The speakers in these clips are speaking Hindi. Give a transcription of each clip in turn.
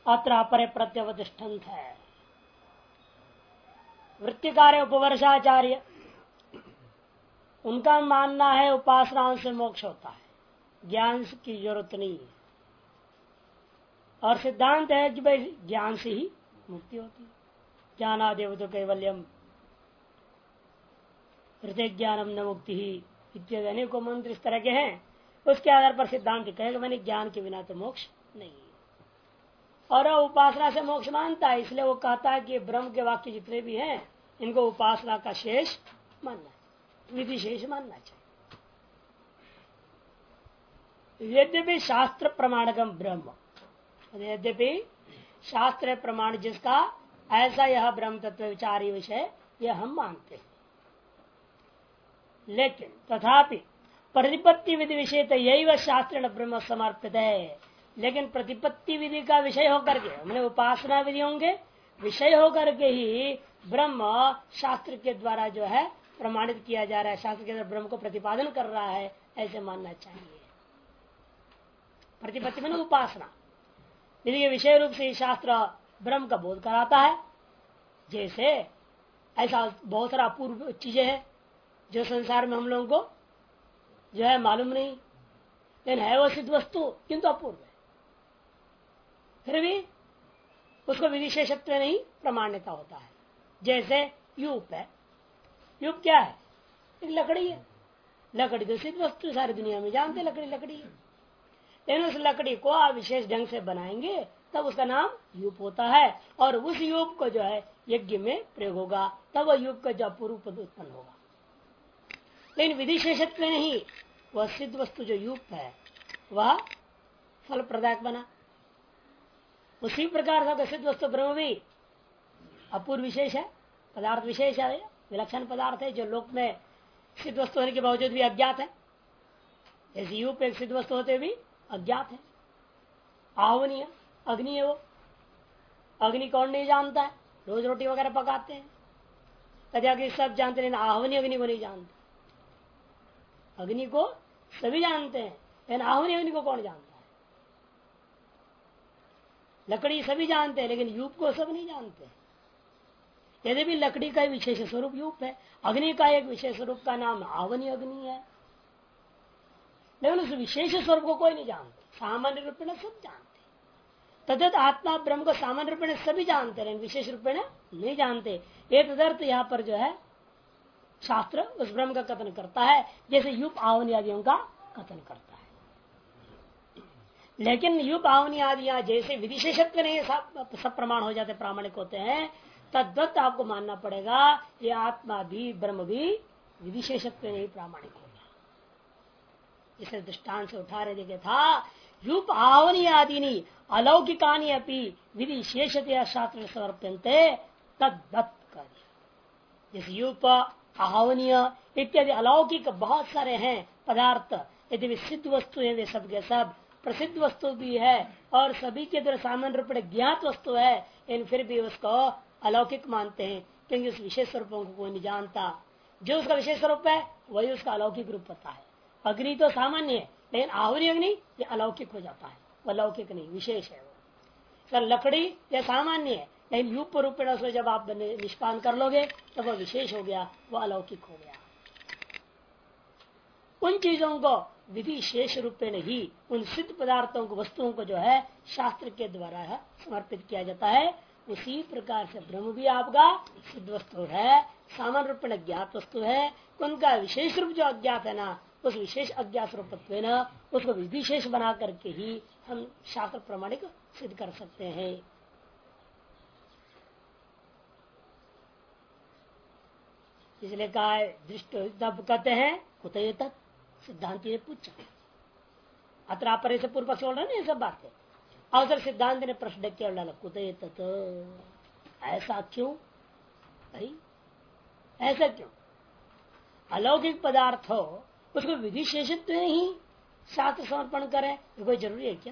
अत्र अपरे प्रत्यवतिष्ठन्त है। वृत्तिकार उपवर्षाचार्य, उनका मानना है उपासनाओं से मोक्ष होता है, ज्ञान की जरूरत नहीं है। और सिद्धांत है कि भाई ज्ञान से ही मुक्ति होती है। ज्ञानादेव तो कैवल्यम हृदय ज्ञानम न मुक्ति ही इत्यादि अनेकों मंत्र इस तरह के हैं। उसके आधार पर सिद्धांत कहेगा मैंने ज्ञान के बिना तो मोक्ष नहीं है। और उपासना से मोक्ष मानता है, इसलिए वो कहता है कि ब्रह्म के वाक्य जितने भी हैं इनको उपासना का शेष मानना चाहिए, विधि शेष मानना चाहिए। यद्यपि शास्त्र प्रमाणकम ब्रह्म, यद्यपि शास्त्र प्रमाण जिसका ऐसा यह ब्रह्म तत्व विचारी विषय यह हम मानते हैं, लेकिन तथापि प्रतिपत्ति विधि विषय तो यही वह शास्त्र ब्रह्म समर्पित है। लेकिन प्रतिपत्ति विधि का विषय होकर के मैंने उपासना विधि होंगे विषय होकर के ही ब्रह्म शास्त्र के द्वारा जो है प्रमाणित किया जा रहा है, शास्त्र के द्वारा ब्रह्म को प्रतिपादन कर रहा है, ऐसे मानना चाहिए। प्रतिपत्ति में उपासना विधि के विषय रूप से शास्त्र ब्रह्म का बोध कराता है। जैसे ऐसा बहुत सारा अपूर्व चीजें हैं जो संसार में हम लोगों को जो है मालूम नहीं, लेकिन है वो सिद्ध वस्तु किंतु अपूर्व है, फिर भी उसको विधिशेषत्व नहीं प्रमाण्यता होता है। जैसे यूप है, यूप क्या है? एक लकड़ी है। लकड़ी तो सिद्ध वस्तु सारी दुनिया में जानते लकड़ी लकड़ी है, लेकिन उस लकड़ी को आप विशेष ढंग से बनाएंगे तब उसका नाम यूप होता है, और उस यूप को जो है यज्ञ में प्रयोग होगा, तब वह यूप का जो अपूर्व पद उत्पन्न होगा। लेकिन विधिशेषत्व नहीं, वह सिद्ध वस्तु जो यूप है वह फल प्रदायक बना। उसी प्रकार का सिद्ध वस्तु ब्रह्म भी अपूर्व विशेष है, पदार्थ विशेष है, विलक्षण पदार्थ है जो लोक में सिद्ध वस्तु होने के बावजूद भी अज्ञात है। जैसे यूप एक सिद्ध वस्तु होते भी अज्ञात है। आवनीय अग्नि है, वो अग्नि कौन नहीं जानता है? रोज रोटी वगैरह पकाते हैं, कभी अग्नि सब जानते हैं, आहवनी अग्नि को नहीं जानते। अग्नि को सभी जानते हैं, लेकिन आहवनी अग्नि को कौन जानता है? लकड़ी सभी जानते हैं, लेकिन यूप को सब नहीं जानते। यदि भी लकड़ी का विशेष स्वरूप यूप है, अग्नि का एक विशेष स्वरूप का नाम आवनी अग्नि है, लेकिन उस विशेष स्वरूप को कोई नहीं जानता। सामान्य रूप में सब जानते, तदत आत्मा ब्रह्म को सामान्य रूप में सभी जानते, लेकिन विशेष रूप में नहीं जानते। ये तदर्थ यहाँ पर जो है शास्त्र उस ब्रह्म का कथन करता है, जैसे यूप आवनी आदियों का कथन करता है। लेकिन यूप आवनी आदियां जैसे विधिशेषत्व नहीं सब प्रमाण हो जाते, प्रामाणिक होते हैं, तद्वत आपको मानना पड़ेगा ये आत्मा भी ब्रह्म भी विधिशेषत्व नहीं प्रामाणिक होगा। इसे दृष्टांत से उठा रहे देखे था, यूप आवनी आदि नहीं अलौकिकानी अपनी विधि शेषतया शास्त्र समर्प्यन्ते तद्वत कर। जैसे यूप आहवनीय इत्यादि अलौकिक बहुत सारे हैं पदार्थ, यदि सिद्ध वस्तु है वे सब के सब प्रसिद्ध वस्तु भी है और सभी के द्वारा सामान्य रूप में ज्ञात वस्तु है, लेकिन फिर भी उसको अलौकिक मानते हैं क्योंकि उस विशेष स्वरूपों को कोई नहीं जानता। जो उसका विशेष स्वरूप है वही उसका अलौकिक रूप होता है। अग्नि तो सामान्य है, लेकिन आवनी अग्नि ये अलौकिक हो जाता है, वह अलौकिक नहीं विशेष है। वो लकड़ी यह सामान्य है, लेकिन यूप रूप में उसको जब आप निष्पादन कर लोगे तब वह विशेष हो गया, वह अलौकिक हो गया। उन चीजों को विधि शेष रूप में नहीं, उन सिद्ध पदार्थों को वस्तुओं को जो है शास्त्र के द्वारा है समर्पित किया जाता है। उसी प्रकार से ब्रह्म भी आपका सिद्ध वस्तु है, सामान्य रूप में ज्ञात वस्तु है। उनका विशेष रूप जो अज्ञात है ना, उस विशेष अज्ञात रूपत्व न उसको विधिशेष बना करके ही हम शास्त्र प्रमाणिक सिद्ध कर सकते हैं। इसलिए कहा दृष्ट तब कहते हैं कुतये तक, सिद्धांत ने पूछा। अत्र आप से पूर्व पक्ष बोल रहे ना ये सब बातें, अवसर सिद्धांत ने प्रश्न किया डाला कुतये तक, ऐसा क्यों भाई, ऐसा क्यों? अलौकिक पदार्थ हो उसको विधिशेषत्व ही शास्त्र समर्पण करें, तो कोई जरूरी है क्या?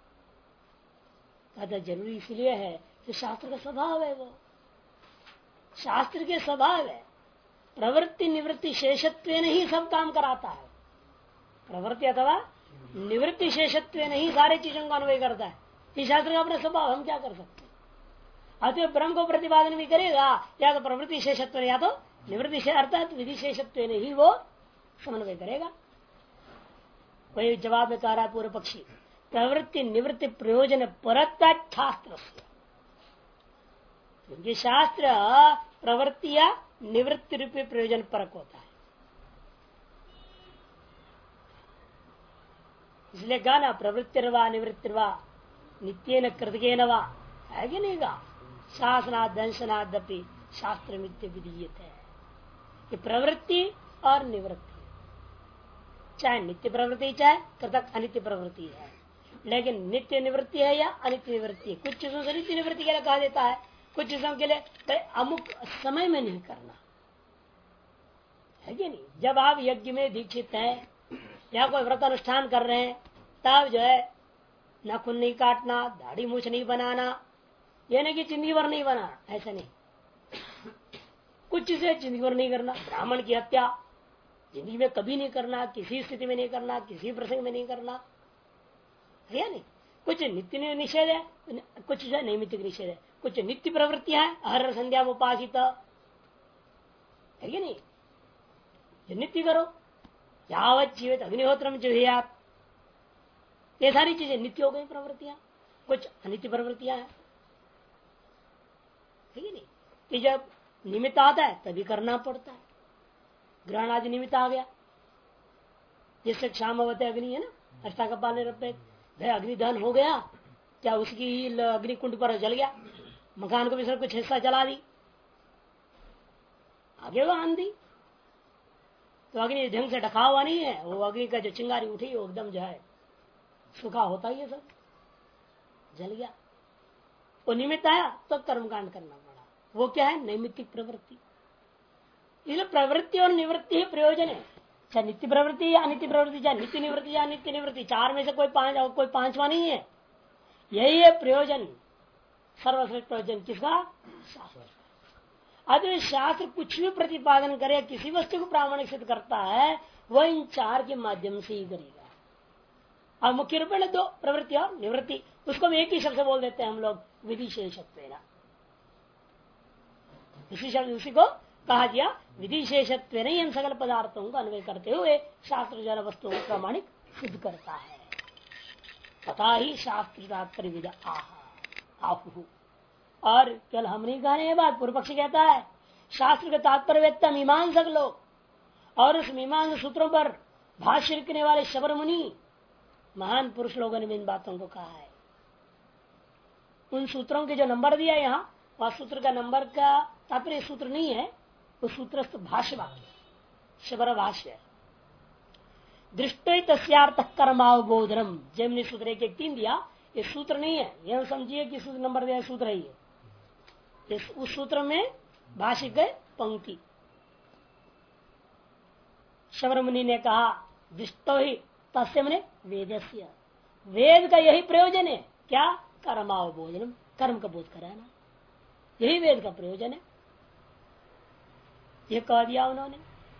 कहता जरूरी इसलिए है कि शास्त्र का स्वभाव है, वो शास्त्र के स्वभाव है। प्रवृत्ति निवृत्ति शेषत्व ही सब काम कराता है। प्रवृत्ति अथवा निवृत्ति शेषत्व ही सारे चीजों का अन्वय करता है। इस शास्त्र का अपना स्वभाव, हम क्या कर सकते हैं। अतः ब्रह्म को प्रतिपादन भी करेगा या तो प्रवृत्ति शेषत्व या तो निवृत्ति अर्थात विधि शेषत्व ने ही वो समन्वय करेगा। वही जवाब में कह रहा है पूर्व पक्षी, प्रवृत्ति निवृत्ति प्रयोजन परता शास्त्र, क्योंकि शास्त्र प्रवृत्ति या निवृत्ति रूपी प्रयोजन परक होता है। इसलिए गाना प्रवृत्तिर्वा निवृत्तिर्वा नित्य न कृतके न वा, है कि नहीं गा, शासनाद दंशनादपि शास्त्र मित्य विधीयत है कि प्रवृत्ति और निवृत्ति चाहे नित्य प्रवृत्ति चाहे कृतक अनित्य प्रवृत्ति है, लेकिन नित्य निवृत्ति है या अनित्य निवृत्ति, कुछ चीजों से नित्य निवृत्ति के लिए कहा देता है, कुछ चीजों के लिए अमुक समय में नहीं करना है कि नहीं। जब आप यज्ञ में दीक्षित हैं या कोई व्रत अनुष्ठान कर रहे हैं तब जो है नाखून नहीं काटना, दाढ़ी मूछ नहीं बनाना, यह नहीं कि जिंदगी भर नहीं बनाना, ऐसा नहीं। कुछ चीजें जिंदगी भर नहीं करना, ब्राह्मण की हत्या जिंदगी में कभी नहीं करना, किसी स्थिति में नहीं करना, किसी प्रसंग में नहीं करना, है नहीं। कुछ नित्य निषेध है, कुछ जो है नैमित्तिक निषेध है, कुछ नित्य प्रवृत्तियां हैं, हर संध्या में उपासित है कि नहीं, जो नित्य करो, यावत जीवित अग्निहोत्रम जुहियात, ये सारी चीजें नित्य हो गई प्रवृत्तियां, कुछ अनित्य प्रवृत्तियां हैं, है कि नहीं। कि जब निमित्त आता है तभी करना पड़ता है, ग्रहण आदि निमित्त आ गया, जिससे क्षामवत अग्नि है ना, अष्टाकपाल निरपेक्ष, भाई अग्निदहन हो गया, क्या उसकी अग्नि कुंड पर जल गया, मकान को भी सब कुछ हिस्सा जला दी, आगे वो आंधी, तो अग्नि ढंग से ढका हुआ नहीं है, वो अग्नि का जो चिंगारी उठी वो एकदम जो है सूखा होता ही है, सब जल गया। वो निमित्त आया तो कर्मकांड करना पड़ा, वो क्या है नैमित्तिक प्रवृत्ति। इसलिए प्रवृत्ति और निवृत्ति ही प्रयोजन है, चाहे नित्य प्रवृत्ति या अनित्य प्रवृत्ति, चाहे नित्य निवृत्ति या नित्य निवृत्ति, चार में से कोई पांचवा नहीं है, यही है प्रयोजन, सर्वश्रेष्ठ प्रयोजन किसका, शास्त्र। अगर शास्त्र कुछ भी प्रतिपादन करे, किसी वस्तु को प्रामाणिक सिद्ध करता है, वह इन चार के माध्यम से ही करेगा। और मुख्य रूप में दो, प्रवृत्ति और निवृत्ति, उसको हम एक ही शब्द बोल देते हैं हम लोग, विधि शेषत्वेन। इसी शब्द उसी को कहा गया विधि शेषत्वेन ही इन सकल पदार्थों का अन्वय करते हुए शास्त्र जन वस्तुओं को प्रामाणिक सिद्ध करता है। तथा ही शास्त्र तात्पर्य विधा आहु। और केवल हम नहीं कह रहे हैं बात, पूर्व पक्षी कहता है शास्त्र के तात्पर्य वेत्ता मीमांसक लोग, और उस मीमांस सूत्रों पर भाष्य लिखने वाले शबर मुनि महान पुरुष लोगों ने इन बातों को कहा है। उन सूत्रों के जो नंबर दिया यहाँ, वह सूत्र का नंबर का तात्पर्य सूत्र नहीं है, उस सूत्रस्थ भाष्य वाक्य शबर भाष्य। दृष्टि तस्यार्थ कर्मावबोधनम, जैमिनी सूत्र एक 3 दिया, ये सूत्र नहीं है, यह समझिए कि सूत्र नंबर दिया सूत्र है ये। उस सूत्र में भाष्य गए पंक्ति, शबर मुनि ने कहा दृष्टो ही तस्य मने वेदस्य, वेद का यही प्रयोजन है, क्या, कर्मावबोधनम, कर्म का बोध कराना, यही वेद का प्रयोजन है, ये कह दिया उन्होंने।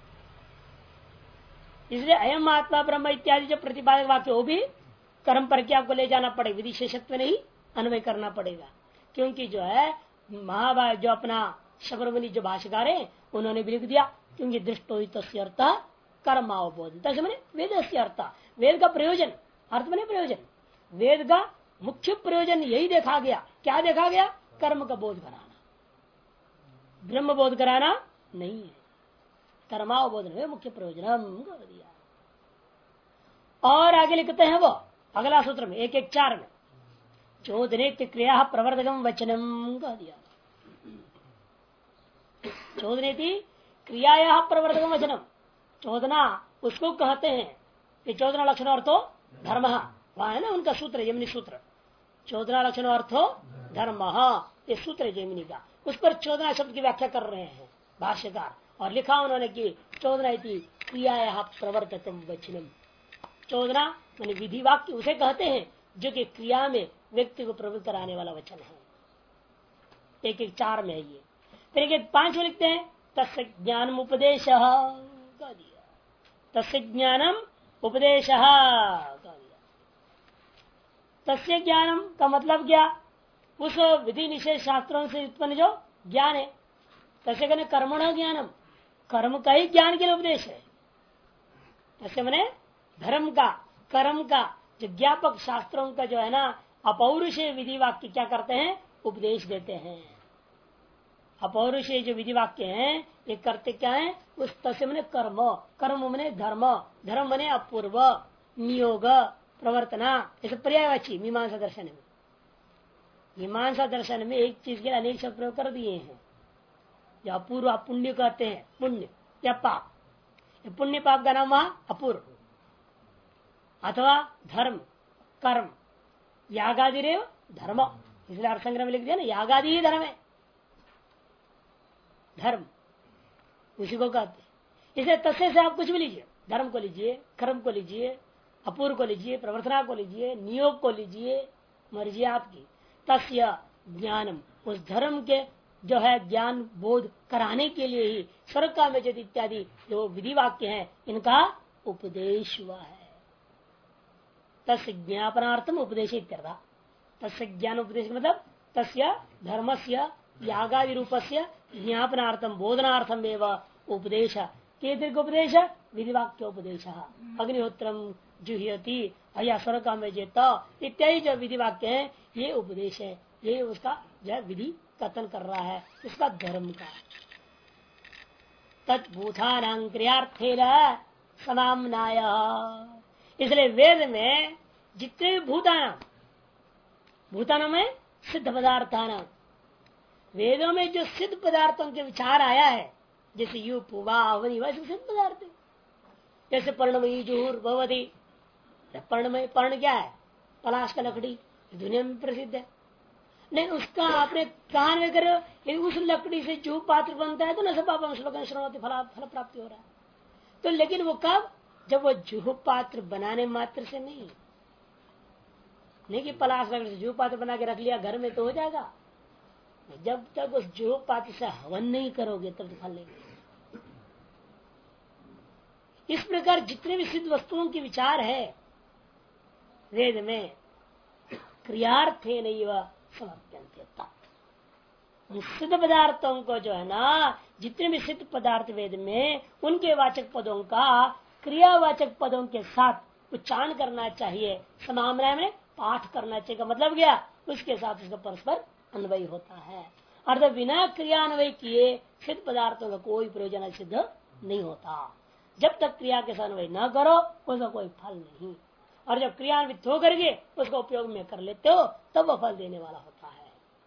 इसलिए अयम आत्मा ब्रह्म इत्यादि जो प्रतिपादक वाक्य वो भी कर्म पर क्या आपको ले जाना पड़ेगा, विधि शेषत्व नहीं अन्वय करना पड़ेगा, क्योंकि जो है महाभारत जो अपना शबरमुनि जो भाष्यकार है उन्होंने भी लिख दिया, क्योंकि दृष्टो ही तस्यर्थ कर्मावबोध, वेद से अर्थ, वेद का प्रयोजन, अर्थ में प्रयोजन, वेद का मुख्य प्रयोजन यही देखा गया, क्या देखा गया, कर्म का बोध कराना, ब्रह्म बोध कराना नहीं है, कर्मावबोधन है मुख्य प्रयोजन कर दिया। और आगे लिखते हैं वो अगला सूत्र में 1-1-4 में, चोदने क्रिया प्रवर्तकम वचनम कह दिया, चोदने क्रिया प्रवर्तकम वचनम, चोदना उसको कहते हैं कि चोदना लक्षण अर्थो धर्म, वहां है ना उनका सूत्र जैमिनी सूत्र, चोदना लक्षण अर्थो धर्म, ये सूत्र है जैमिनी का, उस पर चोदना शब्द की व्याख्या कर रहे हैं भाष्यकार, और लिखा उन्होंने कि चोदना क्रिया प्रवर्तकम वचनम, चोदना माने विधि वाक्य उसे कहते हैं जो कि क्रिया में व्यक्ति को प्रवृत्त कराने वाला वचन है। 1-1-4 में है ये। फिर 1-5 में लिखते हैं तस्य ज्ञानम उपदेश कह दिया, तस्य ज्ञानम उपदेश कह दिया, तस्य ज्ञानम का मतलब क्या, उस विधि निषेध शास्त्रों से उत्पन्न जो ज्ञान है, तस्य कहने कर्मण ज्ञानम, कर्म का ही ज्ञान के लिए उपदेश है। तस्य मैंने धर्म का, कर्म का जो ज्ञापक शास्त्रों का जो है ना अपौरुषेय विधि वाक्य क्या करते हैं, उपदेश देते हैं। अपौरुषेय जो विधि वाक्य हैं ये करते क्या है, उस तस्य मैंने कर्म, कर्म मैंने धर्म, धर्म मैंने अपूर्व, नियोग, प्रवर्तना, ऐसे पर्यायवाची मीमांसा दर्शन में। मीमांसा दर्शन में एक चीज के लिए अनेक शब्द प्रयोग कर दिए हैं। जो अपूर्व आप पुण्य कहते हैं, पुण्य या पाप, पुण्य पाप का नाम वहां अपूर्व, अथवा धर्म कर्म, यागादि रेव धर्म, इसलिए अर्थ संग्रह में लिख दिया ना, यागादि ही धर्म है, धर्म उसी को कहते हैं। इसलिए तस्य से आप कुछ भी लीजिए, धर्म को लीजिए, कर्म को लीजिए, अपूर्व को लीजिए, प्रवर्तना को लीजिए, नियोग को लीजिए, मर्जी आपकी। तस्य ज्ञानम, उस धर्म के जो है ज्ञान बोध कराने के लिए ही स्वर्ग का में इत्यादि जो विधि वाक्य है इनका उपदेश हुआ है। तस्य ज्ञापनार्थम उपदेश इत्यर्थ। तस्य ज्ञान उपदेश मतलब तस्य धर्मस्य यागादि रूपस्य ज्ञापनार्थम बोधनार्थम एवं उपदेश, केतृक उपदेश विधि वाक्य उपदेश। अग्निहोत्रम जुह्यति अया स्वर्ग का में इत्यादि जो विधि वाक्य है ये उपदेश है, ये उसका जो विधि कथन कर रहा है इसका धर्म का। तत्भूतानां क्रियार्थे समाम्नाय, इसलिए वेद में जितने भूताना, भूताना में सिद्ध पदार्थाना, वेदों में जो सिद्ध पदार्थों के विचार आया है, जैसे यूप वावनी वैसे सिद्ध पदार्थ, जैसे पर्णमयी जुहुर भवती, पर्णमय, पर्ण क्या है, पलाश का लकड़ी, दुनिया में प्रसिद्ध है। नहीं उसका आपने कान में करो, उस लकड़ी से जो पात्र बनता है तो न सब श्लोक फल प्राप्ति हो रहा है। तो लेकिन वो कब, जब वो जुह पात्र बनाने मात्र से नहीं कि पलाश लकड़ी से जुह पात्र बना के रख लिया घर में तो हो जाएगा, जब तक उस जुह पात्र से हवन नहीं करोगे तब तो फल लेंगे। इस प्रकार जितने भी सिद्ध वस्तुओं के विचार है वेद में क्रियार्थे नहीं वह सिद्ध पदार्थों को जो है ना, जितने भी सिद्ध पदार्थ वेद में उनके वाचक पदों का क्रियावाचक पदों के साथ उच्चारण करना चाहिए। समाम्नाय में पाठ करना चाहिए, मतलब क्या, उसके साथ उसका परस्पर अन्वय होता है। अर्थात बिना क्रियान्वय किए सिद्ध पदार्थों का कोई प्रयोजन सिद्ध नहीं होता। जब तक क्रिया के साथ अन्वय न करो उसका कोई फल नहीं, और जब क्रियान्वित होकर के उसका उपयोग में कर लेते हो तब वह फल देने वाला होता है।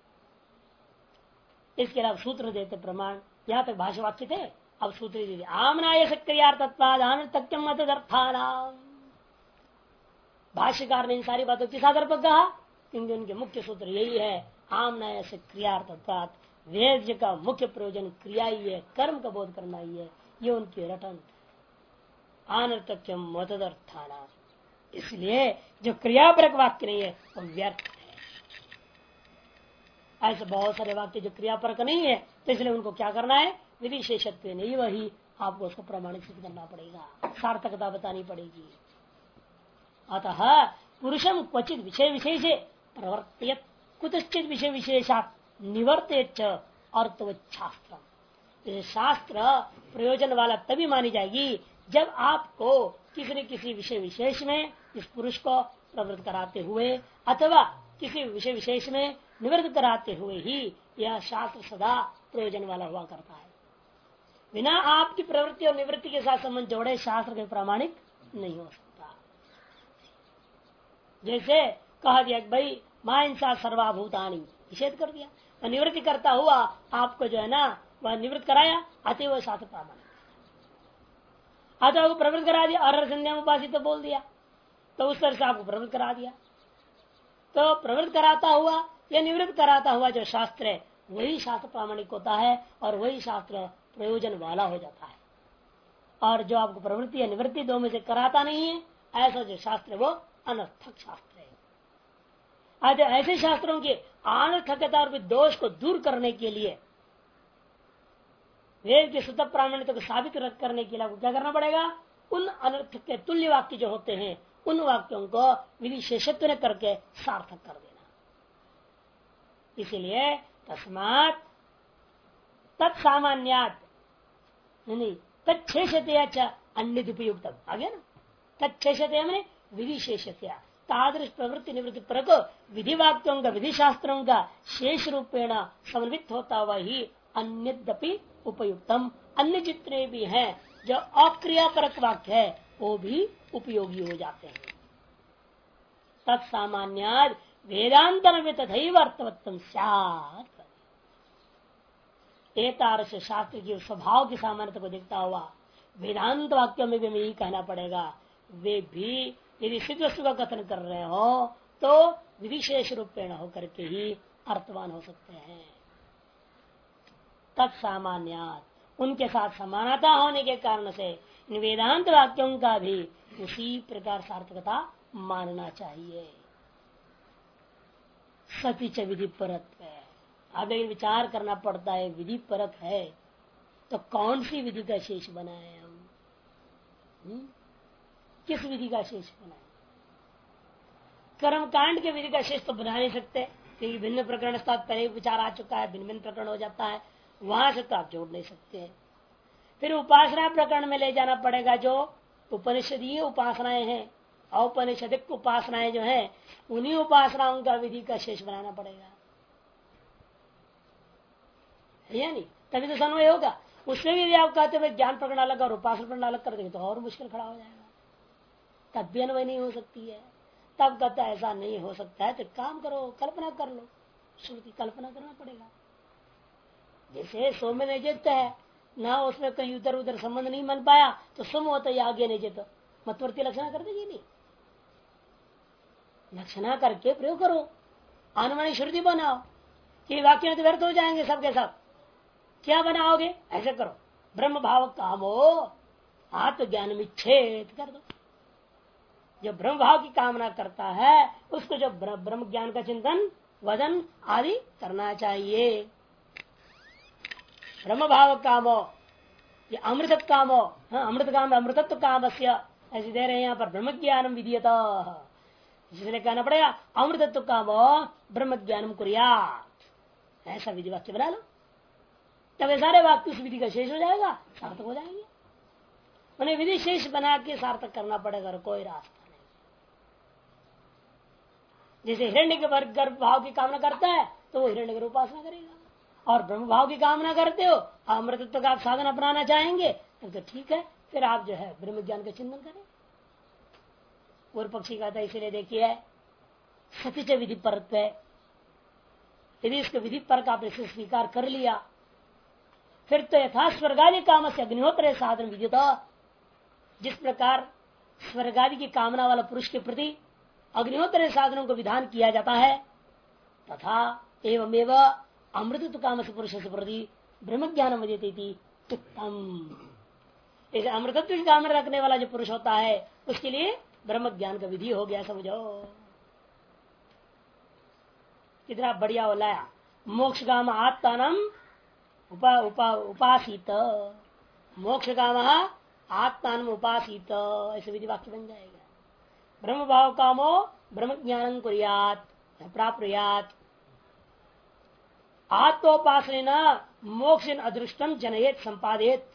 इसके अलावा सूत्र देते प्रमाण, यहाँ तक भाष्य वाक्य थे, अब सूत्र दीजिए। आमनाय सक्रियार्थत्वादान तक्यम मतदर्थानाम, भाष्यकार ने इन सारी बातों किस आधार पर कहा, क्योंकि उनके मुख्य सूत्र यही है, आमनाय से क्रियार्थत्वात्, वेद का मुख्य प्रयोजन क्रिया ही है, कर्म का बोध करना ही है, ये उनकी रटन। अनर्थक्यम मतदर्थानाम, इसलिए जो क्रियापरक वाक्य नहीं है वो व्यर्थ है। ऐसे बहुत सारे वाक्य जो क्रियापरक नहीं है तो इसलिए उनको क्या करना है, विधि विशेषत्व नहीं, वही आपको उसको प्रमाणित सिद्ध करना पड़ेगा, सार्थकता बतानी पड़ेगी। अतः पुरुषम क्वचित विषय विशेषे प्रवर्तयत कुतश्चित विषय विशेषात निवर्तयत अर्थवच्छास्त्र। शास्त्र प्रयोजन वाला तभी मानी जाएगी जब आपको किसी न किसी विषय विशेष में इस पुरुष को प्रवृत्त कराते हुए अथवा किसी विषय विशेष में निवृत्त कराते हुए ही यह शास्त्र सदा प्रयोजन वाला हुआ करता है। बिना आपकी प्रवृत्ति और निवृत्ति के साथ संबंध जोड़े शास्त्र के प्रामाणिक नहीं हो सकता। जैसे कहा दिया भाई मां इंसा सर्वाभूतानी, निषेध कर दिया, और निवृत्ति करता हुआ आपको जो है ना वह निवृत्त कराया, अतः वह शास्त्र प्रामाणिक। अतः को प्रवृत्त करा दिया, और संध्या उपासित तो बोल दिया, तो उस तरह से आपको प्रवृत्त करा दिया। तो प्रवृत्त कराता हुआ या निवृत्त कराता हुआ जो शास्त्र है वही शास्त्र प्रामाणिक होता है, और वही शास्त्र प्रयोजन वाला हो जाता है। और जो आपको प्रवृत्ति या निवृत्ति दो में से कराता नहीं है, ऐसा जो शास्त्र है वो अनर्थक शास्त्र है। आज ऐसे शास्त्रों के अनर्थकता और दोष को दूर करने के लिए, वेद के स्वतः प्रामाणिकता को साबित करने के लिए आपको क्या करना पड़ेगा, उन अनर्थ के तुल्य वाक्य जो होते हैं उन वाक्यों को विधि शेषत्व ने करके सार्थक कर देना। इसलिए तस्मात् तत्सामान्यात् नहीं तत्शेषतया अन्य उपयुक्त आ गया ना। तत्शेषतया मैंने विधि शेषतया तादृश प्रवृत्ति निवृत्ति पर को विधि वाक्यों का विधि शास्त्रों का शेष रूपेण समन्वित होता हुआ ही अन्यदपि उपयुक्तम अन्य जितने भी हैं जो अक्रियापरक वाक्य है वो भी उपयोगी हो जाते हैं। तत्सामान्याद वेदांतर में तथैव अर्थवत्तम स्यात्। एतादृश शास्त्र की स्वभाव की सामान्यता को देखता हुआ वेदांत वाक्यों में भी हमें यही कहना पड़ेगा, वे भी यदि सिद्ध वस्तु का कथन कर रहे हो तो विशेष रूपेण होकर के ही अर्थवान हो सकते हैं। तत्सामान्यात उनके साथ समानता होने के कारण से इन वेदांत वाक्यों का भी उसी प्रकार सार्थकता मानना चाहिए। सती च विधि परक है। अब एक विचार करना पड़ता है, विधि परक है तो कौन सी विधि का शेष बनाए हम? किस विधि का शेष बनाए? कर्मकांड के विधि का शेष तो बना नहीं सकते क्योंकि भिन्न प्रकरण पहले विचार आ चुका है, भिन्न भिन्न प्रकरण हो जाता है, वहां से तो आप जोड़ नहीं सकते। फिर उपासना प्रकरण में ले जाना पड़ेगा, जो उपनिषदीय उपासनाएं हैं, औपनिषदिक उपासनाएं जो हैं, उन्हीं उपासनाओं का विधि का शेष बनाना पड़ेगा, है या नहीं? तभी तो समन्वय होगा। उसमें भी यदि आप कहते हुए ज्ञान प्रकरण अलग और उपासना प्रकरण अलग कर देंगे तो और मुश्किल खड़ा हो जाएगा, तब भी अन्वय नहीं हो सकती है। तब कहता है ऐसा नहीं हो सकता है तो काम करो, कल्पना कर लो, श्रुति कल्पना करना पड़ेगा। जैसे सौम्य निजित है ना, उसमें कहीं उधर उधर संबंध नहीं बन पाया तो सुम होता है आगे निजित, मतवर्ती लक्षणा कर देगी नहीं, लक्षणा करके प्रयोग करो, अनुमानी श्रुति बनाओ कि वाक्य तो व्यर्थ हो जाएंगे सबके सब। क्या बनाओगे? ऐसे करो, ब्रह्म भाव कामो आत्मज्ञान मिच्छेद कर दो। जो ब्रह्म भाव की कामना करता है उसको जो ब्रह्म ज्ञान का चिंतन वदन आदि करना चाहिए। ब्रह्म भाव कामो, ये अमृत कामो, अमृत काम अमृतत्व काम ऐसे दे रहे हैं यहाँ पर ब्रह्म ज्ञानम विधीयत, इसलिए कहना पड़ेगा अमृतत्व कामो ब्रह्म ज्ञानम कुर्यात्, ऐसा विधि वाक्य बना लो, तब ये सारे वाक्य उस विधि का शेष हो जाएगा, सार्थक हो जाएंगे। उन्हें विधि शेष बना के सार्थक करना पड़ेगा और कोई रास्ता नहीं। जैसे हिरण्य के गर्भ भाव की कामना करता है तो वो हिरण्य की उपासना करेगा, और ब्रह्म भाव की कामना करते हो, अमृतत्व का आप साधन अपनाना चाहेंगे तब तो ठीक है, फिर आप जो है ब्रह्म ज्ञान का चिंतन करें। पूर्व पक्षी कहता है इसीलिए देखिए सतिच विधि परत्व, यदि इसको विधि पर का आपने स्वीकार कर लिया फिर तो यथा स्वर्गादि काम से अग्निहोत्र साधन विद्युत, जिस प्रकार स्वर्गादि की कामना वाला पुरुष के प्रति अग्निहोत्र साधनों को विधान किया जाता है, तथा एवमेव अमृतत्व काम से पुरुष से प्रति ब्रह्म ज्ञान मध्यते उत्तम। इसे अमृतत्व की कामना रखने वाला जो पुरुष होता है उसके लिए ब्रह्म ज्ञान का विधि हो गया, समझो कितना बढ़िया हो लाया। मोक्ष काम आत्मानम उपासित, मोक्ष काम आत्मान उपासित, ऐसे विधि वाक्य बन जाएगा। ब्रह्म भाव कामो ब्रह्म ज्ञान कुर्यात् प्राप्नुयात्, आत्मोपासन मोक्ष अदृष्टम जनयेत संपादेत,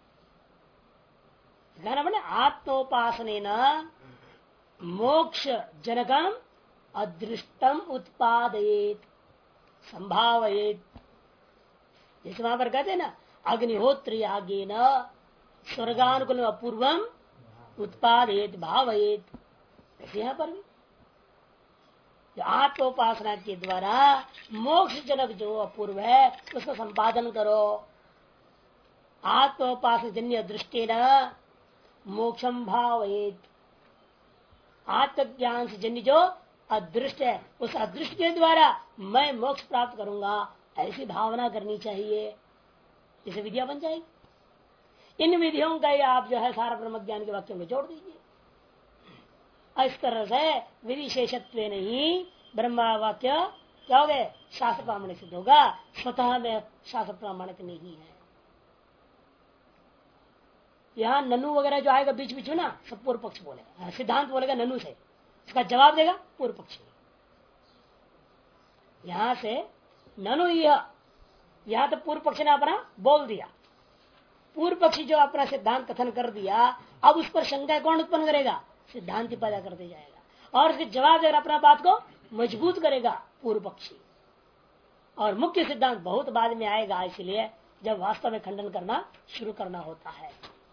आत्मोपासन मोक्ष जनकम अदृष्टम उत्पादयेत संभावयेत। जैसे वहां पर कहते हैं ना अग्निहोत्र यागे न स्वर्गानुकूल अपूर्वम उत्पादयेत भावयेत, ऐसे यहाँ पर भी आत्मोपासना के द्वारा मोक्ष जनक जो अपूर्व है उसका संपादन करो। आत्मोपासना जन्य दृष्टि न मोक्षम भावयेत, आत्मज्ञान से जन्य जो अदृष्ट है उस अदृष्ट के द्वारा मैं मोक्ष प्राप्त करूंगा, ऐसी भावना करनी चाहिए, इसे विधियां बन जाएगी। इन विधियों का ही आप जो है सारा ब्रह्म ज्ञान के वाक्यों में जोड़ दीजिए। इस तरह से विधि शेषत्व नहीं ब्रह्म वाक्य क्या हो गए, शास्त्र प्रामाणिक सिद्ध होगा, स्वतः में शास्त्र प्रामाणिक नहीं है। यहाँ ननु वगैरह जो आएगा बीच बीच में ना, सब पूर्व पक्ष बोलेगा, सिद्धांत बोलेगा ननु से, इसका जवाब देगा पूर्व पक्षी। यहां से ननु यह तो पूर्व पक्षी ने अपना बोल दिया, पूर्व पक्षी जो अपना सिद्धांत कथन कर दिया, अब उस पर शंका कौन उत्पन्न करेगा? सिद्धांत पैदा करते जाएगा और उसके जवाब देकर अपना बात को मजबूत करेगा पूर्व पक्षी। और मुख्य सिद्धांत बहुत बाद में आएगा, इसलिए जब वास्तव में खंडन करना शुरू करना होता है।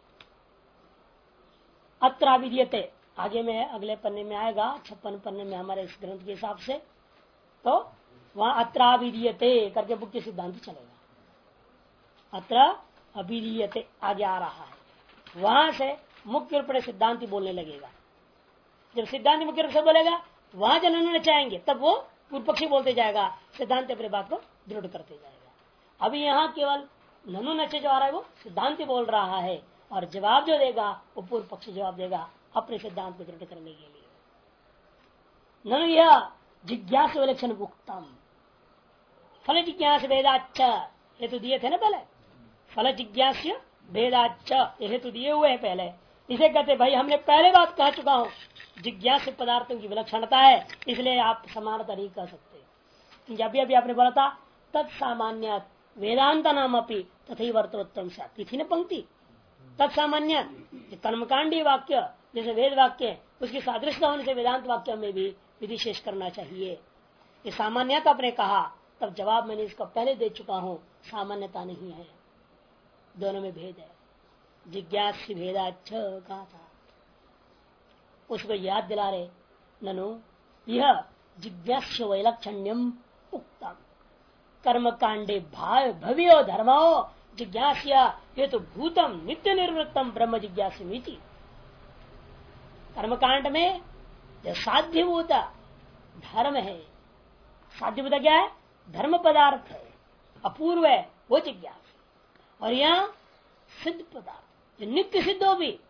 अत्र विद्यते आगे में अगले पन्ने में आएगा, 56 पन्ने में हमारे इस ग्रंथ के हिसाब से, तो वहां अत्र विद्यते करके मुख्य सिद्धांत चलेगा। अत्र अभिधीयते आगे आ रहा है, वहां से मुख्य रूप से सिद्धांति बोलने लगेगा। जब सिद्धांत मुख्य रूप से बोलेगा, वहां जब ननु नचाएंगे तब वो पूर्व पक्षी बोलते जाएगा, सिद्धांत अपने बात को दृढ़ करते जाएगा। अभी यहाँ केवल ननु नचे जो आ रहा है वो सिद्धांति बोल रहा है, और जवाब जो देगा वो पूर्व पक्षी जवाब देगा अपने सिद्धांत को दृढ़ करने के लिए। ननु यह जिज्ञास विलक्षण उक्तम, फल जिज्ञास वेदाच्च हेतु दिए थे ना पहले, फल जिज्ञास्य भेदाच्च हेतु दिए हुए है पहले। इसे कहते भाई हमने पहले बात कह चुका हूं, जिज्ञास पदार्थों की विलक्षणता है, इसलिए आप समानता नहीं कह सकते। जब भी आपने बोला था तत्सामान्य वेदांत नाम अपनी तथा वर्तोत्तम से तिथि ने पंक्ति, तत्सामान्य कर्मकांडी वाक्य जैसे वेद वाक्य उसकी सादृश्यता होने से वेदांत वाक्य में भी विधिशेष करना चाहिए। ये सामान्यता आपने कहा, तब जवाब मैंने इसका पहले दे चुका हूं, सामान्यता नहीं है, दोनों में भेद है। जिज्ञास भेदाच्छ कहा था, उसको याद दिला रहे। ननु यह जिज्ञास वैलक्षण्यम उक्तम कर्म कांडे भव्यो धर्मो जिज्ञास्या ये तो भूतम नित्य निर्वृत्तम ब्रह्म जिज्ञासी। कर्मकांड में जो साध्यभूत धर्म है, साध्यभूत क्या है? धर्म पदार्थ है, अपूर्व है, वो जिज्ञास। और यहाँ सिद्ध पदार्थ जो नित्य सिद्ध हो, भी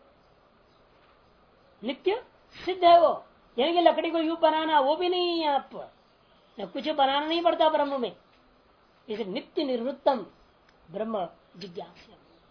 नित्य सिद्ध है वो, यानी कि लकड़ी को यूं बनाना वो भी नहीं है, आप कुछ बनाना नहीं पड़ता ब्रह्म में, इसे नित्य निवृत्तम ब्रह्म जिज्ञास।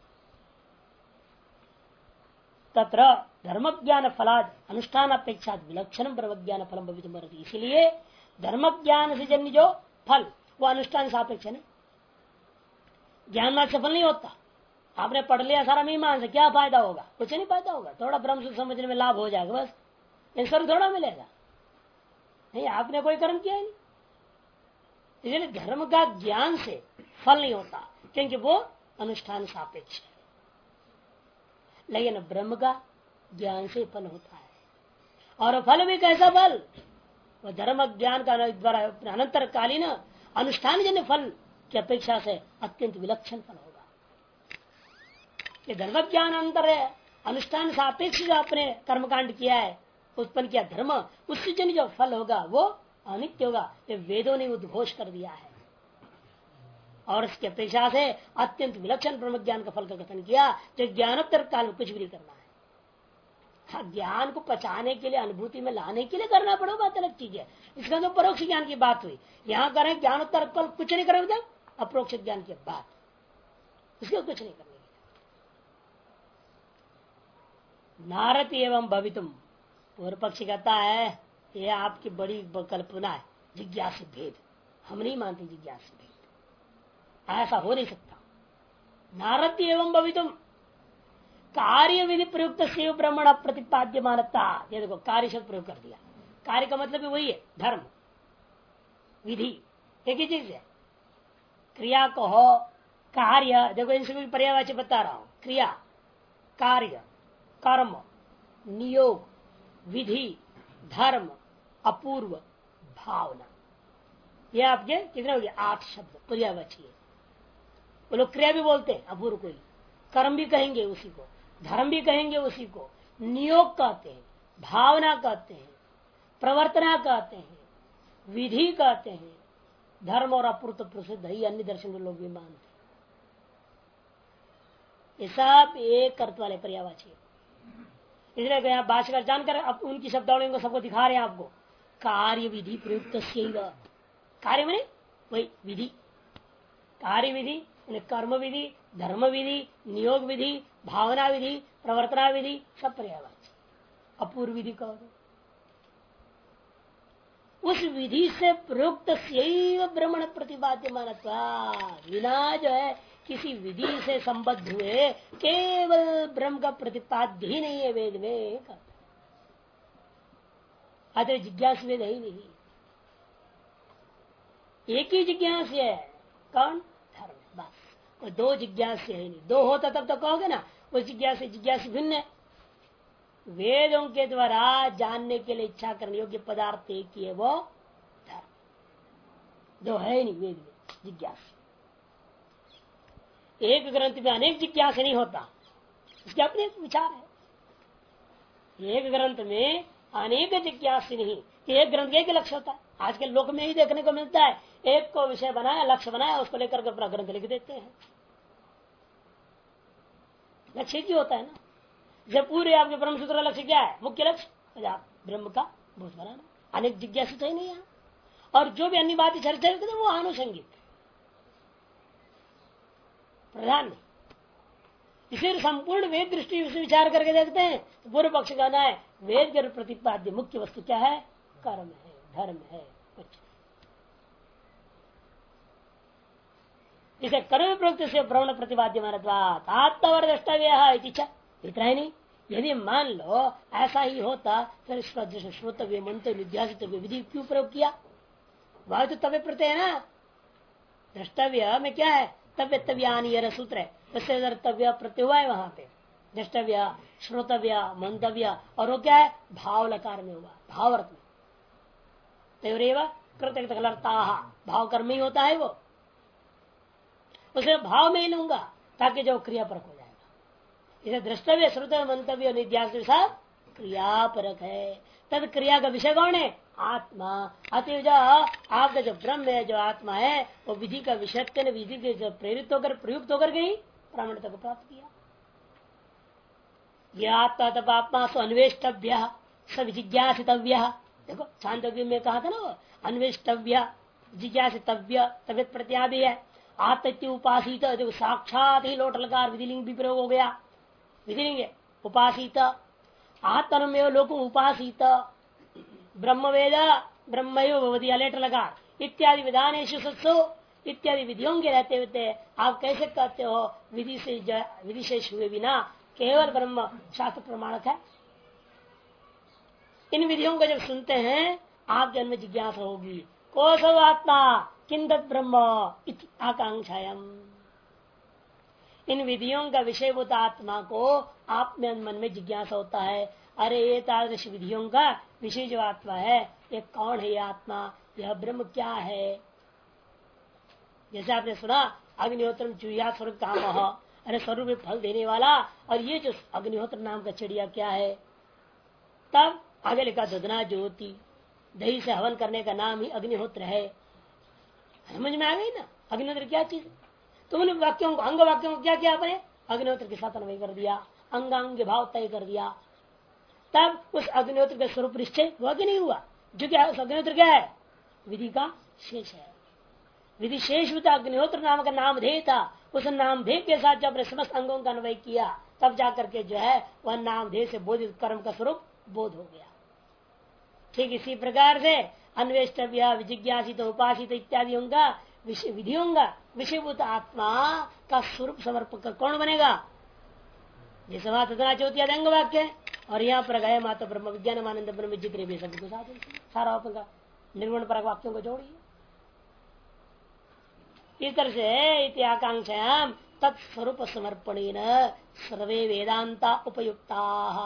तत्र धर्म ज्ञान फलाद अनुष्ठान अपेक्षा विलक्षण ब्रह्म ज्ञान फलम भवितुमर्हति। इसलिए धर्म ज्ञान से जन्य जो फल वो अनुष्ठान सापेक्ष है। ज्ञान मार्ग से फल नहीं होता। आपने पढ़ लिया सारा मीमांसा, क्या फायदा होगा? कुछ नहीं फायदा होगा, थोड़ा ब्रह्म सूत्र समझने में लाभ हो जाएगा बस, ईश्वर थोड़ा मिलेगा नहीं, आपने कोई कर्म किया ही नहीं। इसलिए धर्म का ज्ञान से फल नहीं होता, क्योंकि वो अनुष्ठान सापेक्ष है। लेकिन ब्रह्म का ज्ञान से फल होता है, और फल भी कैसा फल? वह धर्म ज्ञान का द्वारा अनंतरकालीन अनुष्ठान जन्य फल की अपेक्षा से अत्यंत विलक्षण फल होगा। ये धर्म ज्ञान अंतर है, अनुष्ठान सापेक्ष जो आपने कर्मकांड किया है, उत्पन्न किया धर्म, उससे जन्य जो फल होगा वो अनित्य होगा। ये वेदों ने उद्घोष कर दिया है, और इसकी अपेक्षा से अत्यंत विलक्षण ब्रह्म ज्ञान का फल का कथन किया, जो ज्ञानोत्तर काल में कुछ भी नहीं करना है। हाँ, ज्ञान को पचाने के लिए, अनुभूति में लाने के लिए करना पड़ेगा, बात अलग चीज है। इसका तो परोक्ष ज्ञान की बात हुई। यहाँ करें ज्ञानोत्तर काल कुछ नहीं करेंगे, अप्रोक्ष ज्ञान की बात, इसको कुछ नहीं करने की। नारद एवं भवितुम, पूर्व पक्षी कहता है ये आपकी बड़ी कल्पना है, जिज्ञास भेद, हम नहीं मानते जिज्ञास भेद, ऐसा हो नहीं सकता। नारद एवं भवितुम कार्य विधि प्रयुक्त शिव ब्रह्मण प्रतिपाद्य मानता, ये देखो कार्य शब्द प्रयोग कर दिया। कार्य का मतलब भी वही है, धर्म विधि एक ही चीज है। क्रिया को हो कार्य, देखो इनसे भी पर्यायवाची बता रहा हूं। क्रिया, कार्य, कर्म, नियोग, विधि, धर्म, अपूर्व, भावना, ये आपके कितने हो गए? 8 शब्द पर्यायवाची है। वो लोग क्रिया भी बोलते हैं अपूर्व को ही, कर्म भी कहेंगे उसी को, धर्म भी कहेंगे उसी को, नियोग कहते हैं, भावना कहते हैं, प्रवर्तना कहते हैं, विधि कहते हैं, धर्म और अपूर्व प्रसिद्ध है, अन्य दर्शन लोग भी मानते हैं। ये सब एक अर्थ वाले पर्यायवाची है। इसलिए यहाँ भाषाकर जानकर अब उनकी शब्दावली को सबको दिखा रहे हैं आपको। कार्य विधि प्रयुक्त, कार्य में वही विधि, कार्य विधि, कर्म विधि, धर्म विधि, नियोग विधि, भावना विधि, प्रवर्तना विधि सब पर्यायवाची, अपूर्व विधि कहो तो उस विधि से प्रयुक्त ब्रह्मण प्रतिपाद्य मानत्वा, बिना जो है किसी विधि से संबद्ध हुए केवल ब्रह्म का प्रतिपाद्य ही नहीं है वेद में, अतः जिज्ञास वेद ही नहीं। एक ही जिज्ञास है, कौन? धर्म। बस कोई दो जिज्ञास है नहीं, दो होता तब तो कहोगे ना उस जिज्ञास भिन्न है। वेदों के द्वारा जानने के लिए इच्छा करने योग्य पदार्थ एक ही है, वो धर्म। दो है नहीं वेद में जिज्ञास। एक ग्रंथ में अनेक जिज्ञास नहीं होता, इसके अपने विचार है। एक ग्रंथ में अनेक जिज्ञास नहीं, एक ग्रंथ का एक लक्ष्य होता है। आज के लोक में ही देखने को मिलता है, एक को विषय बनाया, लक्ष्य बनाया, उसको लेकर के अपना ग्रंथ लिख देते हैं। लक्ष्य की होता है ना, जब पूरे आपके ब्रह्म सूत्र का लक्ष्य क्या है? मुख्य लक्ष्य ब्रह्म का बोध बनाना। अनेक जिज्ञासा तो ही नहीं है, और जो भी अन्य बातें चर्चा करते हैं वो आनुषंगिक प्रधान नहीं। इसे संपूर्ण वेद दृष्टि से विचार करके देखते हैं तो पूर्व पक्ष कहना है वेद के प्रतिपाद्य मुख्य वस्तु क्या है? कर्म है, धर्म है, कुछ। इसे कर्म प्रयुक्त से ब्रह्म प्रतिपाद्य मानत्वात् आत्मवर द्रष्टव्य, इतना ही नहीं, यदि मान लो ऐसा ही होता फिर श्रोतव्य मंत्र निध्यासितव्य विधि क्यों प्रयोग किया? वह तो तव्य प्रत्यय है ना। द्रष्टव्य में क्या है? तव्य तव्यानि सूत्र है, उससे तव्य प्रत्यय हुआ है वहां पे। द्रष्टव्य, श्रोतव्य, मंतव्य, और वो क्या है? भाव लकार में हुआ, भाव अर्थ में। कृतज्ञता भाव कर्म ही होता है, वो उसे भाव में ही लूंगा ताकि जो क्रियापरक हो जाएगा। इसे द्रष्टव्य, श्रोतव्य, मंतव्य, निध्यास के साथ क्रियापरक है। तब क्रिया का विषय कौन है? आत्मा। अतः जो आपका जो ब्रह्म है, जो आत्मा है, वो विधि का विषय विधि के जो प्रेरित होकर प्रयुक्त होकर गई प्रामाणिकता को प्राप्त किया। यह आत्मा तब आत्मा सो अन्वेष्टव्य सब जिज्ञासितव्य। देखो छांदोग्य में कहा था ना, वो अन्वेष्टव्य जिज्ञासितव्य तबियत प्रत्यादि है। आत्मत्य उपासित, देखो साक्षात ही लोट लगा विधिलिंग भी प्रयोग हो गया। विधिलिंग उपासित आत्ममेव लोक उपासित ब्रह्मवेद ब्रह्मयो भवति लेटर लगा इत्यादि विधानेषु सत्सो इत्यादि विधियों के रहते हुए आप कैसे कहते हो विधि शेष हुए बिना केवल ब्रह्म शास्त्र प्रमाणक है? इन विधियों को जब सुनते हैं आप जन्म जिज्ञासा होगी, कोसव आत्मा किंदत ब्रह्म आकांक्षायम। इन विधियों का विषयभूत आत्मा को आप में मन में जिज्ञासा होता है, अरे ये तादृश विधियों का विषय जो आत्मा है ये कौन है? ये आत्मा, यह ब्रह्म क्या है? जैसे आपने सुना अग्निहोत्र चुया स्वर्ग काम, अरे स्वरूप में फल देने वाला, और ये जो अग्निहोत्र नाम का चिड़िया क्या है? तब आगे लिखा दधना ज्योति, दही से हवन करने का नाम ही अग्निहोत्र है। समझ में आ गई ना अग्निहोत्र क्या चीज? तो उन वाक्यों को, अंग वाक्यों को क्या किया आपने? अग्निहोत्र के साथ अन्वय कर दिया, अंगांग भाव तय कर दिया। तब उस अग्निहोत्र का स्वरूप निश्चय हुआ कि नहीं हुआ? जो क्या अग्निहोत्र क्या है? विधि का शेष है। विधि शेष होता अग्निहोत्र नाम का नामधेय था, उस नामधेय के साथ जब अपने समस्त अंगों का अन्वय किया तब जाकर के जो है वह नामधेय से बोधित कर्म का स्वरूप बोध हो गया। ठीक इसी प्रकार से अन्वेष्टव्य, जिज्ञासित, उपासित इत्यादि का विधियों का विषयभूत आत्मा का स्वरूप समर्पक कौन बनेगा? जैसे वहां तथा ज्योति अंग वाक्य, और यहाँ पर गए माता ब्रह्म विज्ञान आनंद ब्रह्म जिक्र भी सब साथ सारा का निर्गुण परक वाक्यों को जोड़िए। इस तरह से आकांक्षा तत्स्वरूप समर्पणेन सर्वे वेदांता उपयुक्ता।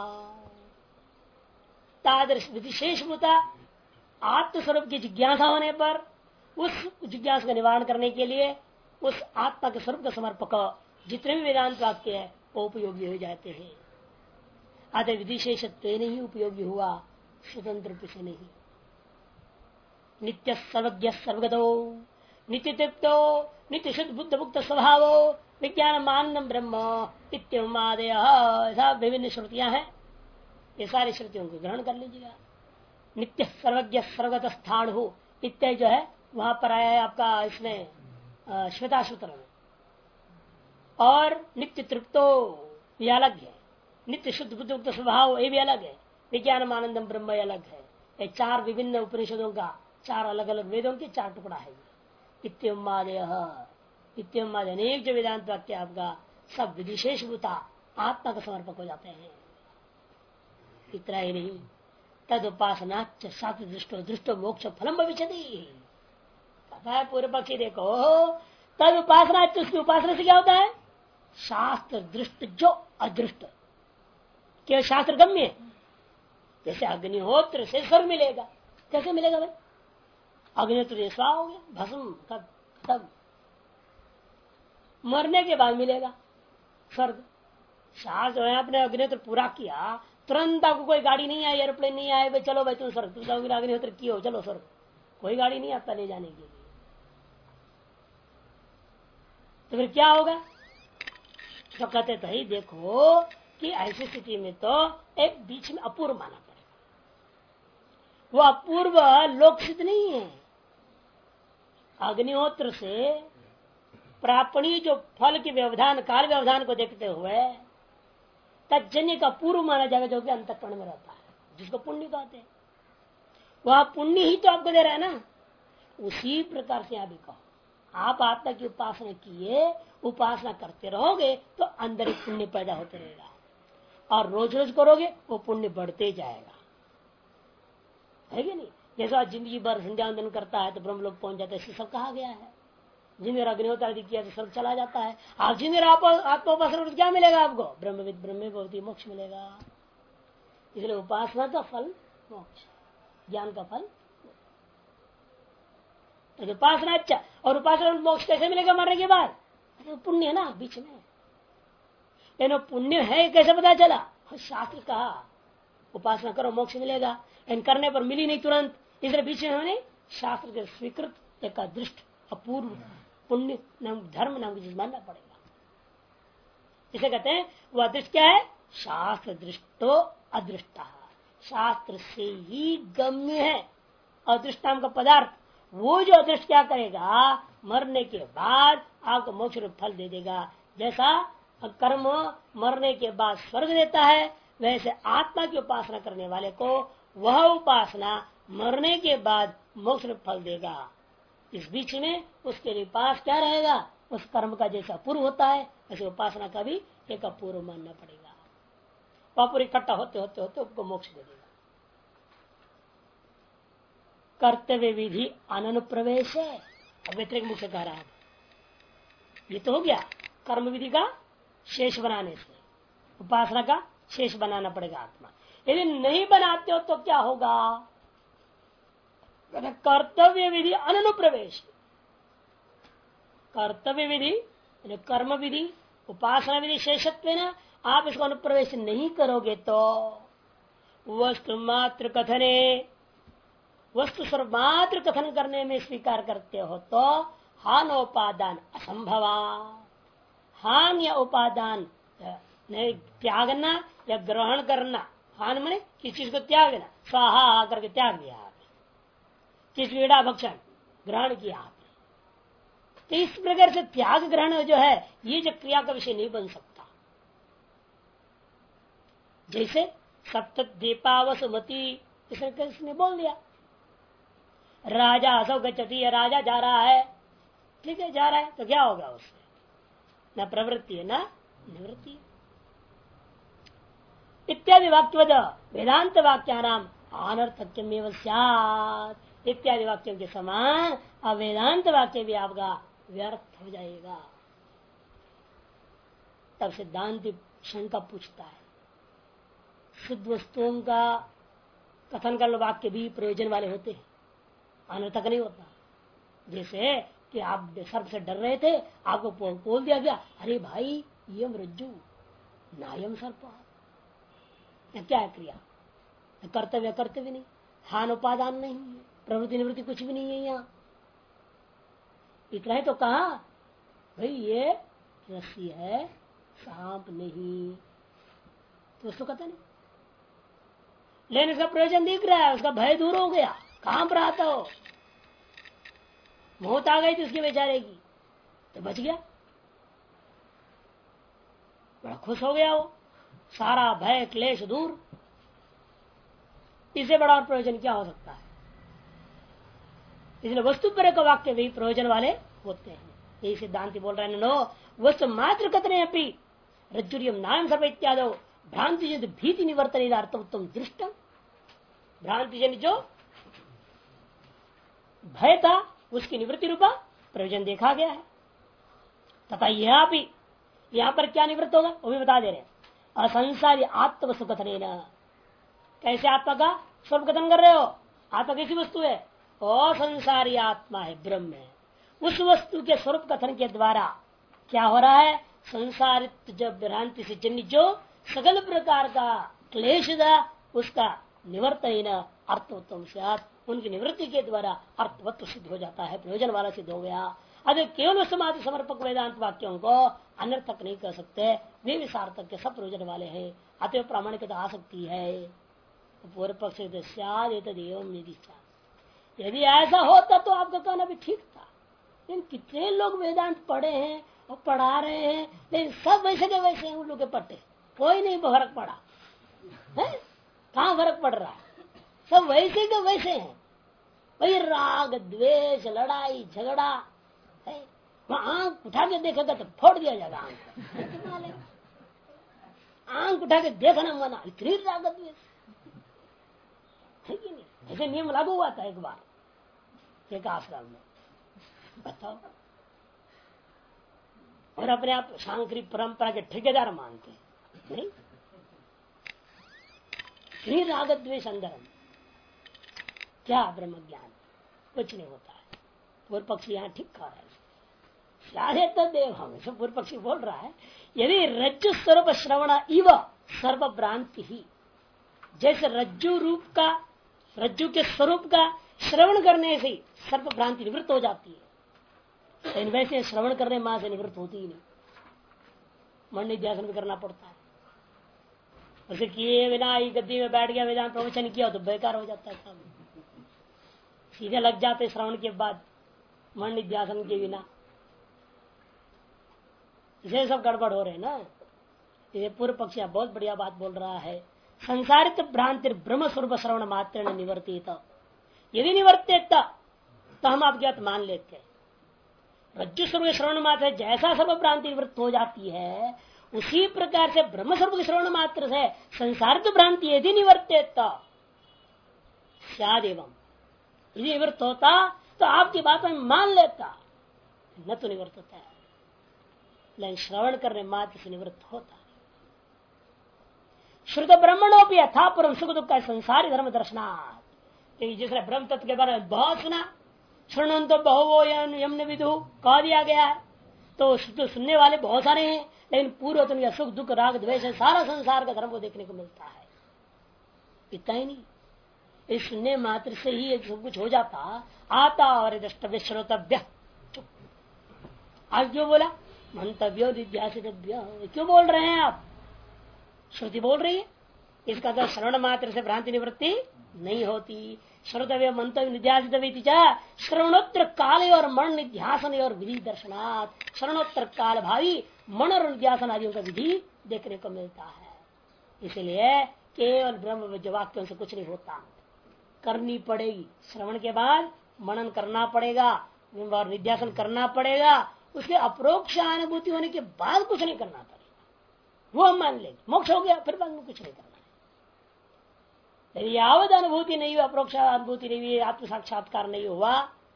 तादृश विशेषभूता आत्मस्वरूप की जिज्ञासा होने पर उस जिज्ञासा का निवारण करने के लिए उस आत्मा के स्वरूप का समर्पक जितने भी वेदांत वाक्य है वो उपयोगी हो जाते हैं। अतः विधिशेषत्व नहीं उपयोगी हुआ, स्वतंत्र रूप से नहीं। नित्य सर्वज्ञ सर्वगतो नित्य तृप्तो नित्य शुद्ध बुद्ध मुक्त स्वभाव विज्ञान मानम ब्रह्म इत्यादय ऐसा विभिन्न श्रुतियां हैं। ये सारी श्रुतियों को ग्रहण कर लीजिएगा। नित्य सर्वज्ञ सर्वगत स्थान हो इत्यादि जो है वहां पर आया है आपका इसमें श्वेता सूत्र में। और नित्य तृप्तो ये अलग है, नित्य शुद्ध बुद्ध मुक्त स्वभाव ये भी अलग है, विज्ञान आनंदम ब्रह्म अलग है। ये चार विभिन्न उपनिषदों का, चार अलग अलग वेदों के चार टुकड़ा है। इत्युमादय अनेक जो वेदांत वाक्य आपका सब विशेष भूता आत्मा का समर्पक हो जाते हैं। इतना ही नहीं, तद उपासना शास्त्र दृष्टो दृष्टो मोक्ष फलम भविष्यति। कहता है पूर्व पक्षी देखो, तद उपासना, उसकी उपासना से क्या होता है? शास्त्र दृष्ट जो अदृष्ट, केवल शास्त्र गम्य है। जैसे अग्निहोत्र से स्वर्ग मिलेगा, कैसे मिलेगा भाई? अग्निहोत्र स्वा हो गया, भस्म खत्म, मरने के बाद मिलेगा स्वर्ग। शास्त्र है आपने अग्निहोत्र पूरा किया, तुरंत आपको कोई गाड़ी नहीं आई, एरोप्लेन नहीं आए, भाई चलो भाई तुम स्वर्ग, तुम अग्निहोत्र किए हो चलो स्वर्ग, कोई गाड़ी नहीं आता ले जाने के लिए। तो फिर क्या होगा? तो कहते थे देखो कि ऐसी स्थिति में तो एक बीच में अपूर्व माना पड़ेगा। वो अपूर्व लोकसिद्ध नहीं है। अग्निहोत्र से प्रापणीय जो फल के व्यवधान, काल व्यवधान को देखते हुए तजन्य का पूर्व माना जाएगा, जो कि अंतःकरण में रहता है, जिसको पुण्य कहते हैं। वह पुण्य ही तो आपको दे रहा है ना। उसी प्रकार से यहां भी कहो, आप आत्मा की उपासना किए, उपासना करते रहोगे तो अंदर एक पुण्य पैदा होते रहेगा, और रोज रोज करोगे वो पुण्य बढ़ते जाएगा, है कि नहीं? जैसा जिंदगी भर संध्यावंदन करता है तो ब्रह्म लोग पहुंच जाते हैं, सब कहा गया है। जिन्हें अग्निहोत्र आदि किया तो सब चला जाता है। आप जिन्हें आत्मोपासना क्या मिलेगा आपको? ब्रह्मविद ब्रह्म भवति, मोक्ष मिलेगा। इसलिए उपासना का फल मोक्ष, ज्ञान का फल तो उपासना। अच्छा, और उपासना मोक्ष कैसे मिलेगा? मरने के बाद तो पुण्य है ना बीच में। लेकिन पुण्य है कैसे पता चला? शास्त्र कहा उपासना करो मोक्ष मिलेगा, इन करने पर मिली नहीं तुरंत, इसलिए बीच में हमने शास्त्र के स्वीकृत एक दृष्ट अपूर्व पुण्य नाम धर्म नाम की चीज मानना पड़ेगा। इसे कहते हैं वह अदृष्ट क्या है? शास्त्र दृष्टो अदृष्टा, शास्त्र से ही गम्य है अदृष्ट नाम का पदार्थ। वो जो अदृष्ट क्या करेगा? मरने के बाद आपको मोक्ष रूप फल दे देगा। जैसा कर्म मरने के बाद स्वर्ग देता है, वैसे आत्मा की उपासना करने वाले को वह उपासना मरने के बाद मोक्ष रूप फल देगा। इस बीच में उसके लिए पास क्या रहेगा? उस कर्म का जैसा अपूर्व होता है वैसे उपासना का भी एक अपूर्व मानना पड़ेगा। वह पूरी इकट्ठा होते होते होते उसको मोक्ष दे देगा। कर्तव्य विधि अनुप्रवेश है, व्यतिरिक मुख से कह रहा है। ये तो हो गया कर्म विधि का शेष बनाने से, उपासना का शेष बनाना पड़ेगा आत्मा। यदि नहीं बनाते हो तो क्या होगा? कर्तव्य विधि अनुप्रवेश, कर्तव्य विधि कर्म विधि उपासना विधि शेषत्व ना आप इसको अनुप्रवेश नहीं करोगे तो वस्तु मात्र कथने, वस्तु स्वरूप मात्र कथन करने में स्वीकार करते हो तो हानोपादान असंभवा, हान या उपादान त्यागना या ग्रहण करना। हान माने किस चीज को त्यागना, स्वाहा करके त्याग दिया आपने, किस पीड़ा भक्षण ग्रहण किया आपने। तो इस प्रकार से त्याग ग्रहण जो है ये जो क्रिया का विषय नहीं बन सकता। जैसे सप्त दीपावसुमति इसने बोल दिया, राजा असौ गच्छति, राजा जा रहा है, ठीक है जा रहा है तो क्या होगा? उससे न प्रवृत्ति है न निवृत्ति है। इत्यादि वाक्यवद वेदांत वाक्यानाम अनर्थक्यमेव स्यात्, इत्यादि वाक्यों के समान अब वेदांत वाक्य भी आपका व्यर्थ हो जाएगा। तब सिद्धांत शंका पूछता है, शुद्ध वस्तुओं का कथन कर वाक्य भी प्रयोजन वाले होते हैं, अनर्थक नहीं होता। जैसे कि आप सर्प से डर रहे थे, आपको बोल दिया गया अरे भाई यम रज्जु नायम सर्प, क्या है क्रिया? कर्तव्य कर्तव्य नहीं, हान उपादान नहीं है, प्रवृत्ति निवृत्ति कुछ भी नहीं है। यहाँ इतना ही तो कहा भाई ये रस्सी है सांप नहीं, तो उसको कहते नहीं। लेकिन इसका प्रयोजन दिख रहा है, उसका भय दूर हो गया, कहां पर आता हो, मौत आ गई थी उसके बेचारे की तो बच गया, बड़ा खुश हो गया वो। सारा भय क्लेश दूर, इससे बड़ा और प्रयोजन क्या हो सकता है। इसलिए वस्तुपर का वाक्य भी प्रयोजन वाले होते हैं। यही सिद्धांति बोल रहे हैं, नो वस्तु मात्र कथने अपनी रज्जुरियम नाम सर्व इत्यादि भ्रांति जन भीति निवर्तन उत्तम दृष्टम। भ्रांति जन जो भय था उसकी निवृत्ति रूपा प्रयोजन देखा गया है। तथा यह भी यहाँ पर क्या निवृत्त होगा वो भी बता दे रहे हैं। असंसारी आत्मवस्तु कथन, कैसे आत्मा का स्वरूप कथन कर रहे हो। आत्मा कैसी वस्तु है, असंसारी आत्मा है, ब्रह्म है। उस वस्तु के स्वरूप कथन के द्वारा क्या हो रहा है, संसारित जब भ्रांति से जन्य जो सकल प्रकार का क्लेश था उसका निवर्तन अर्थवत्तम स्यात्, उनकी निवृत्ति के द्वारा अर्थवत्व सिद्ध हो जाता है, प्रयोजन वाला सिद्ध हो गया। अगर केवल समाधि समर्पक वेदांत वाक्यों को अनर्थक नहीं कर सकते, वे भी सार्थक के सब प्रयोजन वाले हैं, अतः प्रामाणिकता आ सकती है। तो पूर्व पक्ष यदि ऐसा होता तो आपका कहना भी ठीक था। लेकिन कितने लोग वेदांत पढ़े हैं और पढ़ा रहे हैं, लेकिन सब वैसे के वैसे हैं, उन लोग के पट्टे कोई नहीं फर्क पड़ा है। कहाँ फर्क पड़ रहा है, सब वैसे के वैसे हैं। वही राग द्वेष लड़ाई झगड़ा है। वहां आंख उठा के देखेगा तो फोड़ दिया जाएगा आंख। आंख उठा के देखना मना, इतनी राग द्वेष है कि नहीं। ऐसे नियम लागू हुआ था एक बार एक आश्रम में, बताओ। और अपने आप सांख्रिक परंपरा के ठेकेदार मानते हैं, नहीं इतनी राग द्वेष अंदर। क्या ब्रह्म ज्ञान कुछ नहीं होता है। पूर्व पक्षी यहाँ ठीक कह रहा है, तो देव हम पूर्व पक्षी बोल रहा है, यदि रज्जु स्वरूप श्रवण इव सर्व भ्रांति ही, जैसे रज्जु रूप का रज्जु के स्वरूप का श्रवण करने से सर्व भ्रांति निवृत्त हो जाती है, लेकिन वैसे श्रवण करने मां से निवृत्त होती ही नहीं, मन निध्यासन भी करना पड़ता है। उसे किए बिना ही गद्दी में बैठ गया वेदांत प्रवचन किया तो बेकार हो जाता है काम, सीधे लग जाते श्रवण के बाद मन निध्यासन के बिना। इसे सब गड़बड़ हो रहे ना। ये पूर्व पक्षी बहुत बढ़िया बात बोल रहा है, संसारित भ्रांति ब्रह्म स्वरूप श्रवण मात्र निवर्तित, यदि निवर्तित तो हम आपकी बात मान लेते हैं। रज्जु स्वरूप श्रवण मात्र जैसा सर्व भ्रांति निवृत्त हो जाती है, उसी प्रकार से ब्रह्म स्वरूप श्रवण मात्र से संसारित भ्रांति यदि निवर्तित एवं यदि निवृत्त होता तो आपकी बात में मान लेता, न तो निवृत्त होता है, लेकिन श्रवण करने मात्र से निवृत्त होता। श्रुत ब्रह्मणों भी यथापुरम सुख दुख का संसारी धर्म दर्शनाथ, जिसने ब्रह्म तत्व के बारे में बहुत सुना, सुनन तो बहुवो यमन विदु कह दिया गया है, तो सुनने वाले बहुत सारे हैं, लेकिन पूर्व या सुख दुख राग द्वेष सारा संसार का धर्म को देखने को मिलता है। इतना ही नहीं, इस सुनने मात्र से ही सब कुछ हो जाता। आता और द्रष्टव्य श्रोतव्य, आज क्यों बोला मंतव्य निध्यासितव्य, क्यों बोल रहे हैं आप, श्रुति बोल रही है। इसका तो श्रवण मात्र से भ्रांति निवृत्ति नहीं होती। श्रोतव्य मंतव्य निध्यासितव्य श्रवणोत्तर काल और मन निध्यासन और विधि दर्शनात्, श्रवणोत्तर काल भावी मन और निध्यासन आदियों का विधि देखने को मिलता है। इसलिए केवल ब्रह्म वाक्यों से कुछ नहीं होता, करनी पड़ेगी। श्रवण के बाद मनन करना पड़ेगा और निध्यासन करना पड़ेगा, उसके अप्रोक्ष अनुभूति होने के बाद कुछ नहीं करना पड़ेगा, वो हम मान लेंगे। मोक्ष हो गया फिर बाद में कुछ नहीं करना है। यदि यावत अनुभूति नहीं हुई, अप्रोक्ष अनुभूति नहीं हुई, आत्म साक्षात्कार नहीं हुआ,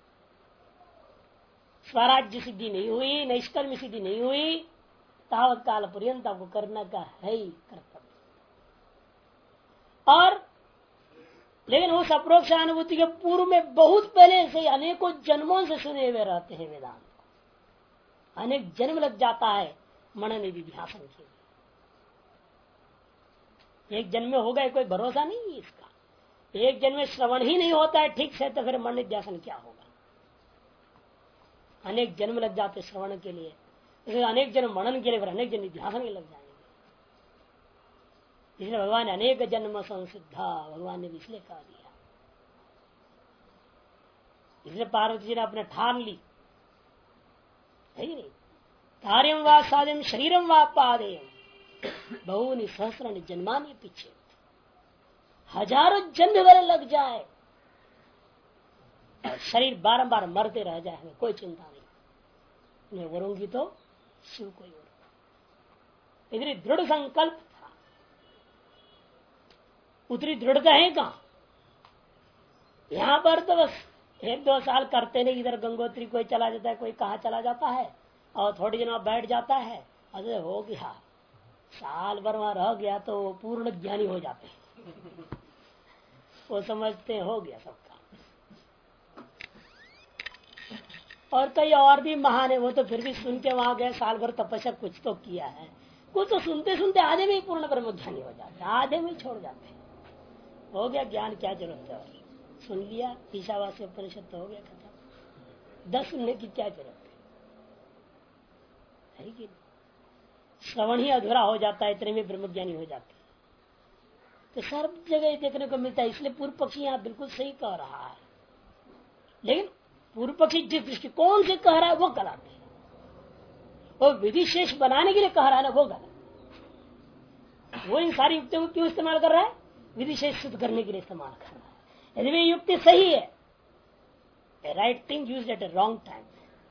स्वराज्य सिद्धि नहीं हुई, नैष्कर्म सिद्धि नहीं हुई, तावत काल पर्यंत आपको करना का है ही कर्तव्य। और लेकिन उस अप्रोक्ष अनुभूति के पूर्व में बहुत पहले से अनेकों जन्मों से सुने हुए रहते हैं वेदांत, अनेक जन्म लग जाता है मनन निध्यासन के। एक जन्म में हो गए कोई भरोसा नहीं है इसका, एक जन्म में श्रवण ही नहीं होता है ठीक से, तो फिर मन निध्यासन क्या होगा। अनेक जन्म लग जाते श्रवण के लिए, इसलिए अनेक जन्म मनन के लिए, फिर अनेक जन्म निध्यासन के लग जाएंगे। इसलिए भगवान ने अनेक जन्म संसिद्धा, भगवान ने इसलिए कहा दिया। इसलिए पार्वती जी ने अपने ठान ली है नहीं, कार्यम वा साध्यम शरीरम वा पादेयम, बहुनी सहस्र जन्मानी पीछे, हजारों जन्म वाले लग जाए और शरीर बारंबार मरते रह जाए, हमें कोई चिंता नहीं। मैं वरूंगी तो शिव को ही वरूंगा। इतनी दृढ़ संकल्प था, उतनी दृढ़ता है कहां। यहां पर तो बस 1-2 साल करते नहीं, इधर गंगोत्री कोई चला जाता है, कोई कहा चला जाता है और थोड़ी दिन वहां बैठ जाता है, अरे हो गया, साल भर वहां रह गया तो पूर्ण ज्ञानी हो जाते हैं। वो समझते हो गया सब काम। और कई और भी महान है, वो तो फिर भी सुन के वहां गए, साल भर तपस्या कुछ तो किया है, कुछ तो सुनते सुनते आधे में ही पूर्ण ब्रह्म ज्ञानी हो जाते, आधे में ही छोड़ जाते। हो गया ज्ञान, क्या जरूरत है, और सुन लिया ईशावास्य उपनिषद तो हो गया खत्म। 10 सुनने की क्या जरूरत है कि श्रवण ही अधूरा हो जाता है, इतने में ब्रह्मज्ञानी हो जाते हैं। तो सर्व जगह देखने को मिलता है, इसलिए पूर्व पक्षी यहाँ बिल्कुल सही कह रहा है। लेकिन पूर्व पक्षी जिस दृष्टिकोण से कह रहा है वो गलत है, वो विधि शेष बनाने के लिए कह रहा है ना, वो गलत। वो इन सारी युक्तियों को क्यों इस्तेमाल कर रहा है, विधि शेष सिद्ध करने के लिए इस्तेमाल कर रहा है। यदि वे युक्ति सही है, right thing use at a wrong time,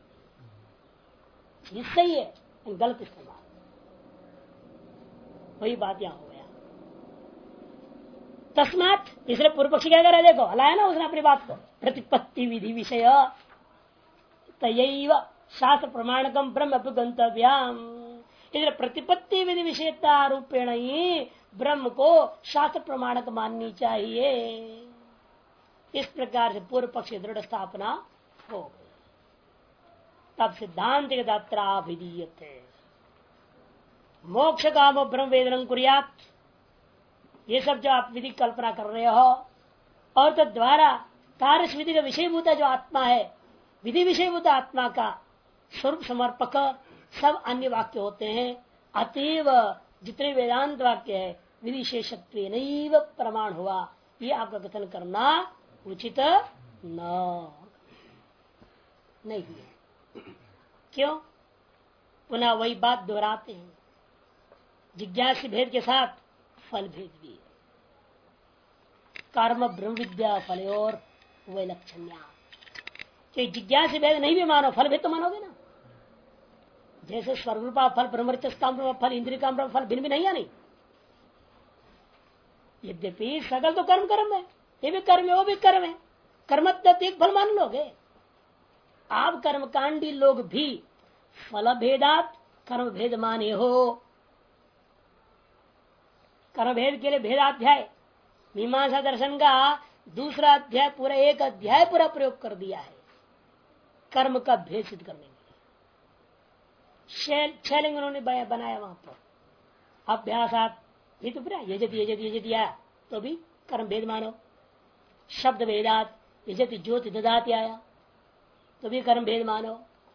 चीज सही है गलत इस्तेमाल, वही बात यहां हो गया। तस्मात इसलिए पूर्व पक्षी क्या कर रहा है, देखो हलाया ना उसने अपनी बात को, प्रतिपत्ति विधि विषय तयैव शास्त्र प्रमाणकम ब्रह्म गंतव्याम। इसलिए प्रतिपत्ति विधि विषयता रूपेण ही ब्रह्म को शास्त्र प्रमाणक माननी चाहिए। इस प्रकार से पूर्व पक्ष दृढ़ स्थापना हो गई। तब सिद्धांत दात्राभिधीयते मोक्ष काम ब्रह्म वेदन कुर्यात। ये सब जो आप विधि कल्पना कर रहे हो, और तो द्वारा तारस विधि का विषयभूत जो आत्मा है, विधि विषयभूत आत्मा का स्वरूप समर्पक सब अन्य वाक्य होते हैं। अतएव जितने वेदांत वाक्य है विधि शेषत्व नैव प्रमाण हुआ, ये आपका कथन करना उचित नहीं है। क्यों? पुनः वही बात दोहराते हैं, जिज्ञास भेद के साथ फल भेद भी है। कर्म ब्रह्म विद्या फल और वैलक्षण्या, जिज्ञास भेद नहीं भी मानो, फल भेद तो मानोगे ना। जैसे स्वर्गरूपा फल, ब्रह्मचर्य फल, इंद्रिय का फल भिन्न भी नहीं है, नहीं। यद्यपि सकल तो कर्म कर्म है, ये भी कर्म है वो भी कर्म है, कर्म एक फल मान लोगे आप। कर्मकांडी लोग भी फल भेदात कर्म भेद माने हो। कर्म भेद के लिए भेदाध्याय मीमांसा दर्शन का दूसरा अध्याय, पूरा एक अध्याय पूरा प्रयोग कर दिया है कर्म का भेद सिद्ध करने के लिए। 6 लिंग उन्होंने बनाया वहां पर। अभ्यासात ये तो पूरा यजति आया तो भी कर्म भेद मानो। शब्द भेदात यजति ज्योति ददाति आया तो भी कर्म भेद मानो।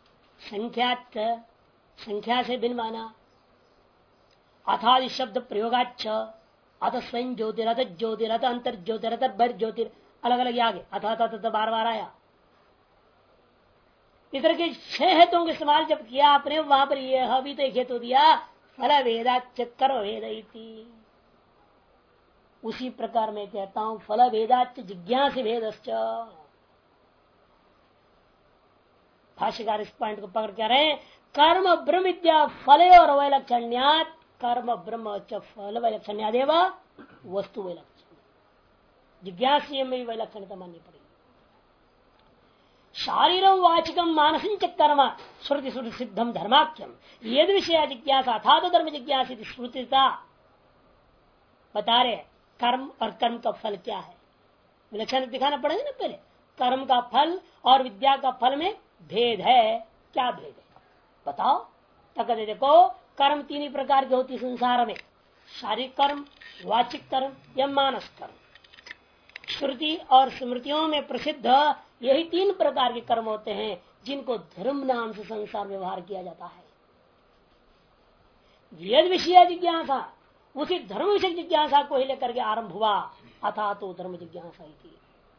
संख्या से भिन्न माना। अथादि शब्द प्रयोगाच्छ अथ स्वयं ज्योतिरथ ज्योतिरथ अंतर ज्योतिरथ बर ज्योतिर, अलग अलग आगे अथ बार बार आया। इस तरह के 6 हेतुओं का इस्तेमाल जब किया आपने, वहां पर यह भी तो एक हेतु दिया फल भेदाच्च कर्म भेद। उसी प्रकार मैं कहता हूं फल भेदाच्च जिज्ञास भेदश्च। भाष्यकार इस पॉइंट को पकड़ क्या रहे, कर्म ब्रह्म विद्या फले और वैलक्षण्यात कर्म ब्रह्म च फल वैलक्षण्यादेव वस्तु वैलक्षण। जिज्ञास में वैलक्षणता माननी पड़ेगी। शारीरम वाचिकम मानसिक कर्म श्रुति श्रुति सिद्धम धर्माख्यम यद विषय जिज्ञासा था तो धर्म जिज्ञास श्रुतिता बता रहे। कर्म और कर्म का फल क्या है, विलक्षण दिखाना पड़ेगा ना। पहले कर्म का फल और विद्या का फल में भेद है, क्या भेद है बताओ। तक देखो कर्म 3 ही प्रकार की होती संसार में, शारीरिक कर्म, वाचिक कर्म या मानस कर्म। श्रुति और स्मृतियों में प्रसिद्ध यही 3 प्रकार के कर्म होते हैं जिनको धर्म नाम से संसार व्यवहार किया जाता है। वेद विषय जिज्ञासा उसी धर्म विषय जिज्ञासा को ही लेकर के आरंभ हुआ, अथा तो धर्म जिज्ञासा ही थी।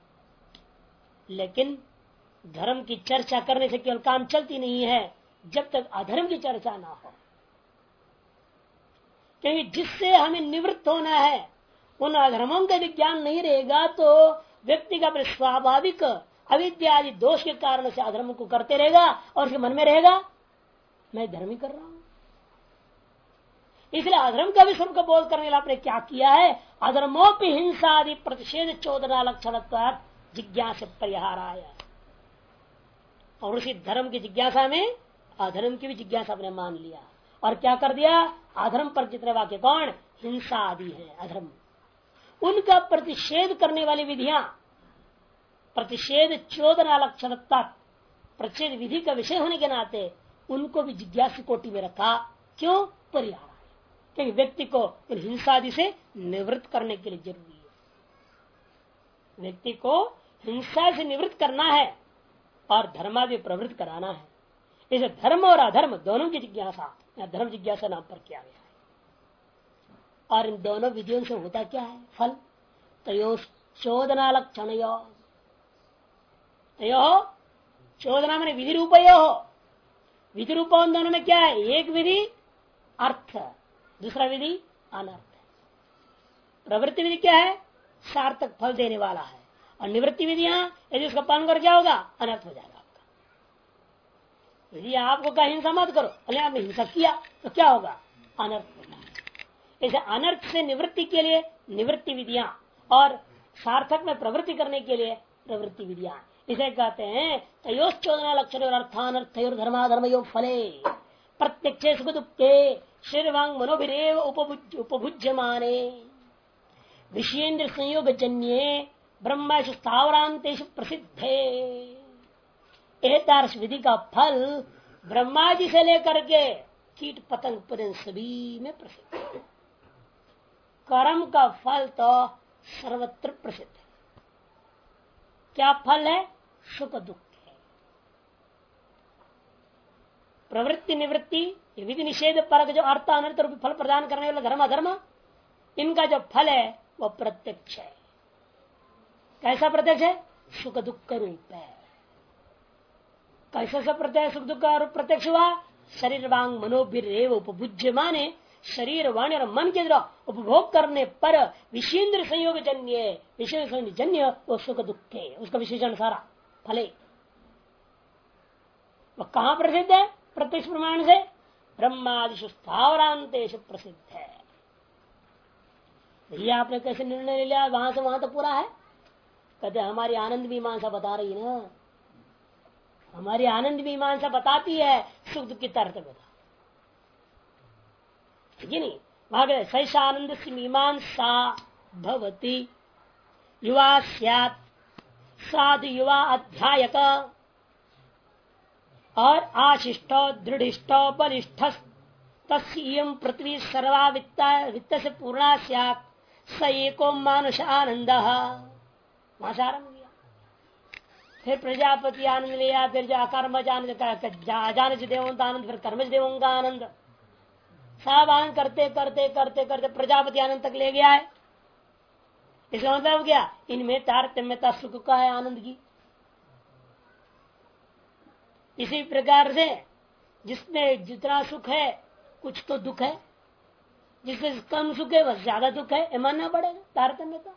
लेकिन धर्म की चर्चा करने से केवल काम चलती नहीं है जब तक अधर्म की चर्चा ना हो। क्योंकि जिससे हमें निवृत्त होना है उन अधर्मों का ज्ञान नहीं रहेगा तो व्यक्ति का स्वाभाविक अविद्या आदि दोष के कारण से अधर्म को करते रहेगा और उसके मन में रहेगा मैं धर्म ही कर रहा हूं। इसलिए अधर्म का भी स्वरूप का बोध करने के लिए आपने क्या किया है, अधर्मोपि हिंसा आदि प्रतिषेध चोदना लक्षण जिज्ञास परिहार आया। और उसी धर्म की जिज्ञासा में अधर्म की भी जिज्ञासा आपने मान लिया और क्या कर दिया, अधर्म पर जितने वाक्य कौन हिंसा आदि है अधर्म, उनका प्रतिषेध करने वाली विधियां प्रतिषेध चोदना लक्षण प्रतिषेध विधि का विषय होने के नाते उनको भी जिज्ञास कोटि में रखा। क्यों, परिहार, क्योंकि व्यक्ति को इन हिंसा आदि से निवृत्त करने के लिए जरूरी है। व्यक्ति को हिंसा से निवृत्त करना है और धर्मादि प्रवृत्त कराना है। इसे धर्म और अधर्म दोनों की जिज्ञासा या धर्म जिज्ञासा नाम पर किया गया है। और इन दोनों विधियों से होता क्या है, फल तयो चोदना लक्षण चोदना मैंने विधि रूपयो, विधि रूप उन दोनों में क्या है, एक विधि अर्थ, दूसरा विधि अनर्थ। प्रवृत्ति विधि क्या है, सार्थक फल देने वाला है, और निवृत्ति विधियां यदि उसका पालन कर क्या होगा, अनर्थ हो जाएगा आपका। यदि आपको कहा हिंसा मत करो, अरे आपने हिंसा किया तो क्या होगा, अनर्थ होगा। ऐसे अनर्थ से निवृत्ति के लिए निवृत्ति विधियां और सार्थक में प्रवृत्ति करने के लिए प्रवृत्ति विधियां, इसे कहते हैं तयोश्चोदना लक्षण और अर्थानर्थयोर धर्माधर्म योग फले प्रत्यक्ष सुख दुखे शरीरवांग मनोभिरेव उपभुज्यमाने विषयेन्द्र संयोग जन्ये ब्रह्मेश स्थावरांतेश प्रसिद्धे। एतार्श विधि का फल ब्रह्मा जी से लेकर के कीट पतंग पर्यंत सभी में प्रसिद्ध है। कर्म का फल तो सर्वत्र प्रसिद्ध है। क्या फल है, सुख दुख है। प्रवृत्ति निवृत्ति विधि निषेध पर जो अर्थ अनर्थ रूपी फल प्रदान करने वाला धर्म अधर्म, इनका जो फल है वह प्रत्यक्ष है। कैसा प्रत्यक्ष है, सुख दुख का रूप है। कैसा सब प्रत्यक्ष सुख दुख का रूप प्रत्यक्ष हुआ, शरीर वांग मनोभिरेव उपभुज्य माने शरीर वाणी और मन के द्वारा उपभोग करने पर विषेन्द्र संयोग जन्य, विषय संयोग जन्य वो सुख दुख है, उसका विशेषण सारा फले। वह कहां प्रसिद्ध है, प्रत्यक्ष प्रमाण से ब्रह्मादिशु स्थावरांतेश प्रसिद्ध है। भैया आपने कैसे निर्णय ले लिया वहां से वहां तो पूरा है, कहते हमारी आनंद मीमांसा बता रही है ना, हमारी आनंद मीमांसा बताती है सुख दुख की तर्क बता, नहीं वहां सैषानंद से मीमांसा भवती युवा स्यात् साधु युवा अध्यायक और आशिष्ट दृढ़िष्ट बलिष्ठ तस्यं पृथ्वी सर्वा वित्त से पूर्णा स्यात् स एको मानुष आनंद। वहां से आरंभ किया, फिर प्रजापति आनंद लिया, फिर जो अकर्मज आनंद अजानज देवंत आनंद, फिर कर्मज देवों का आनंद, सब आनंद करते करते करते करते प्रजापति आनंद तक ले गया है। इसका मतलब क्या, इनमें तारतम्यता सुख का है, आनंद की। इसी प्रकार से जिसमें जितना सुख है कुछ तो दुख है, जिसमें कम सुख है वह ज्यादा दुख है, ये मानना पड़ेगा तारतम्यता।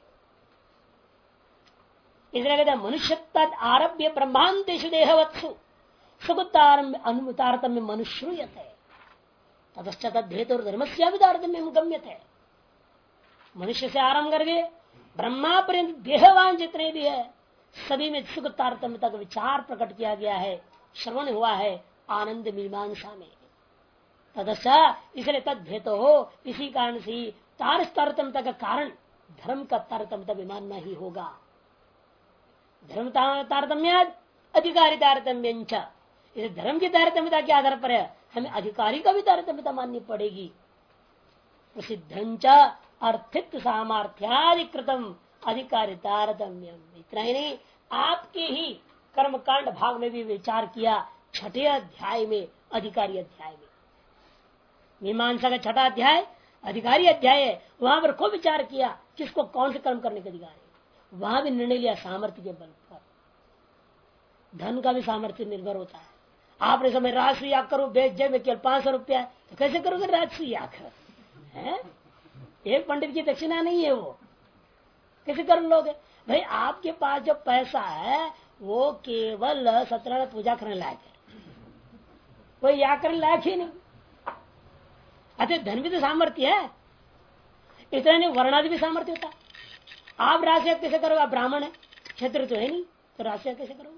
इसलिए कहते हैं मनुष्य तद आरभ्य ब्रह्मांतेषु देहवत्सु सुख तारतम्य मनुष्य तदश्चेतु धर्म से भी तारतम्य गम्यते। मनुष्य से आरंभ करके ब्रह्मा पर्यंत देहवान जितने भी है सभी में सुख तारतम्यता का विचार प्रकट किया गया है, श्रवण हुआ है आनंद मीमांसा में। तदस्या इसलिए तद्भेद हो, इसी कारण से तारतम्यता का कारण धर्म का तारतम्यता भी मानना ही होगा। धर्म तारतम्य अधिकारी तारतम्य, इसे धर्म की तारतम्यता के आधार पर है हमें अधिकारी का भी तारतम्यता माननी पड़ेगी। प्रसिद्धंच अर्थित्व सामर्थ्याधिकृतम अधिकारी तारतम्यम। इतना ही नहीं, आपके ही कर्मकांड भाग में भी विचार किया, छठे अध्याय में अधिकारी अध्याय में, मीमांसा का छठा अध्याय अधिकारी अध्याय है, वहां पर खूब विचार किया किसको कौन से कर्म करने का अधिकार है। वहां भी निर्णय लिया सामर्थ्य के बल पर। धन का भी सामर्थ्य निर्भर होता है। आपने समय राजस्व याग करो बेच जेब में केवल 500 रुपया, तो कैसे करोगे राजस्व याग? है? एक पंडित की दक्षिणा नहीं है वो, कैसे कर लोगे भाई? आपके पास जो पैसा है वो केवल सत्यनारायण पूजा करने लायक है, कोई या करने लायक ही नहीं। अतः धन भी तो सामर्थ्य है, इतना नहीं वर्णादि भी सामर्थ्य होता। आप राशि कैसे करोगे? ब्राह्मण है, क्षत्रिय तो है नहीं, तो राशि कैसे करोगे?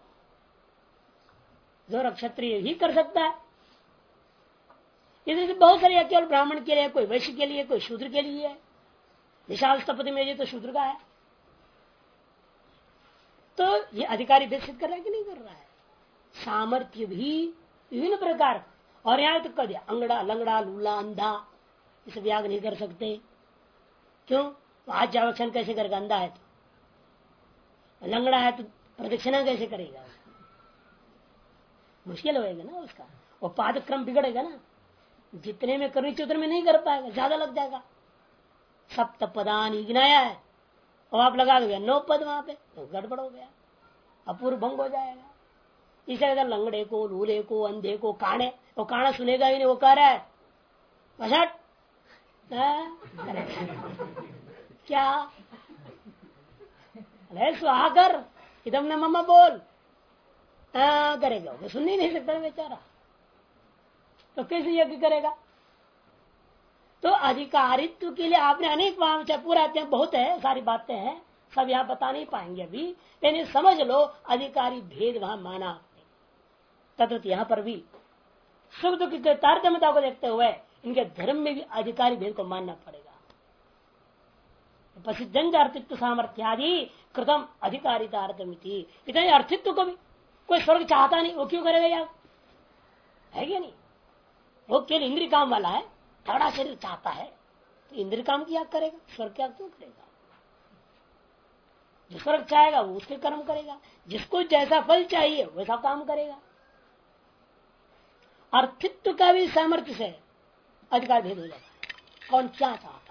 जो क्षत्रिय ही कर सकता है। इसलिए बहुत सारे केवल ब्राह्मण के लिए, कोई वैश्य के लिए, कोई शूद्र के लिए है। विशाल स्थपति में ये तो शूद्र का है। तो ये अधिकारी भेद सिद्ध कर रहा है कि नहीं कर रहा है? सामर्थ्य भी विभिन्न प्रकार, और यहां तक कर दिया अंगड़ा लंगड़ा लूला अंधा, इसे व्याग नहीं कर सकते। क्यों? आज जावक्षण कैसे करेगा? अंधा है तो, लंगड़ा है तो प्रदक्षिणा कैसे करेगा? मुश्किल होएगा ना उसका, वो पाद क्रम बिगड़ेगा ना। जितने में करनी चाहिए उतने में नहीं कर पाएगा, ज्यादा लग जाएगा। सप्त पदान गिनाया है और आप लगा दोगे 9 पद वहां पे, तो गड़बड़ हो गया, अपूर्व भंग हो जाएगा। इसे अगर लंगड़े को, लूले को, अंधे को, काने, वो काना सुनेगा ही नहीं, वो कह रहा है बसट क्या अरे सुहाकर इदम न मम्मा बोल करेगा, वो सुन ही नहीं सकता बेचारा, तो कैसे यज्ञ करेगा? तो अधिकारित्व के लिए आपने अनेक वहां पूरा बहुत है, सारी बातें हैं, सब यहाँ बता नहीं पाएंगे अभी, लेकिन समझ लो अधिकारी भेद वहां माना आपने। तथा यहाँ पर भी सुख दुख के तारतम्यता को देखते हुए इनके धर्म में भी अधिकारी भेद को मानना पड़ेगा। प्रसिद्ध अर्थित्व सामर्थ्यादि कृतम अधिकारिता अर्थमिति, इतने अर्थित्व को भी कोई स्वर्ग चाहता नहीं, वो क्यों करेगा यार? है क्या नहीं? वो केवल इंद्रिय काम वाला है, थोड़ा शरीर चाहता है तो इंद्रिय काम किया करेगा, स्वर्ग क्या क्यों करेगा? जो स्वर्ग चाहेगा वो उसके कर्म करेगा, जिसको जैसा फल चाहिए वैसा काम करेगा। अर्थित्व का भी सामर्थ्य से अधिकार भेद हो जाता है, कौन क्या चाहता है।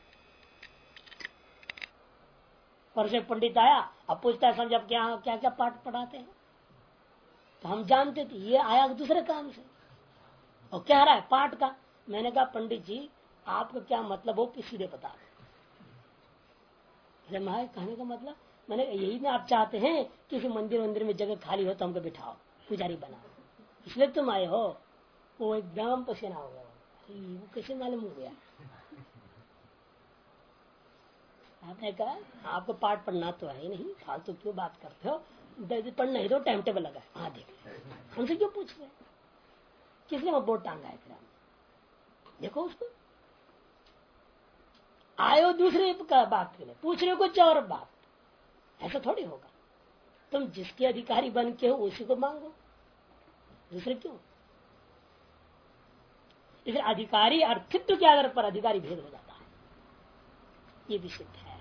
परसों पंडित आया, अब पूछता है समझ अब क्या क्या क्या पाठ पढ़ाते हैं, तो हम जानते थे ये आया दूसरे काम से और कह रहा है पाठ का। मैंने कहा पंडित जी आपका क्या मतलब हो सीधे बता रहे। मैं कहने का मतलब मैंने यही ना, आप चाहते हैं किसी मंदिर में जगह खाली हो तो हमको बिठाओ, पुजारी बनाओ, इसलिए तुम आए हो। वो एकदम पसीना हो गया, वो कैसे मालूम हो गया? आपने कहा आपको पाठ पढ़ना तो है नहीं, फालतू क्यों बात करते हो? पढ़ना ही तो टाइम टेबल लगा है, हाँ देख हमसे क्यों पूछ रहे? किसने वो बोर्ड टांगा है? फिर देखो उसको, आयो दूसरे का बात के लिए, पूछ रहे कुछ और बात, ऐसा थोड़ी होगा। तुम जिसके अधिकारी बन के हो उसी को मांगो, दूसरे क्यों? इसलिए अधिकारी अर्थित्व के आधार पर अधिकारी भेद हो जाता है, ये भी सिद्ध है।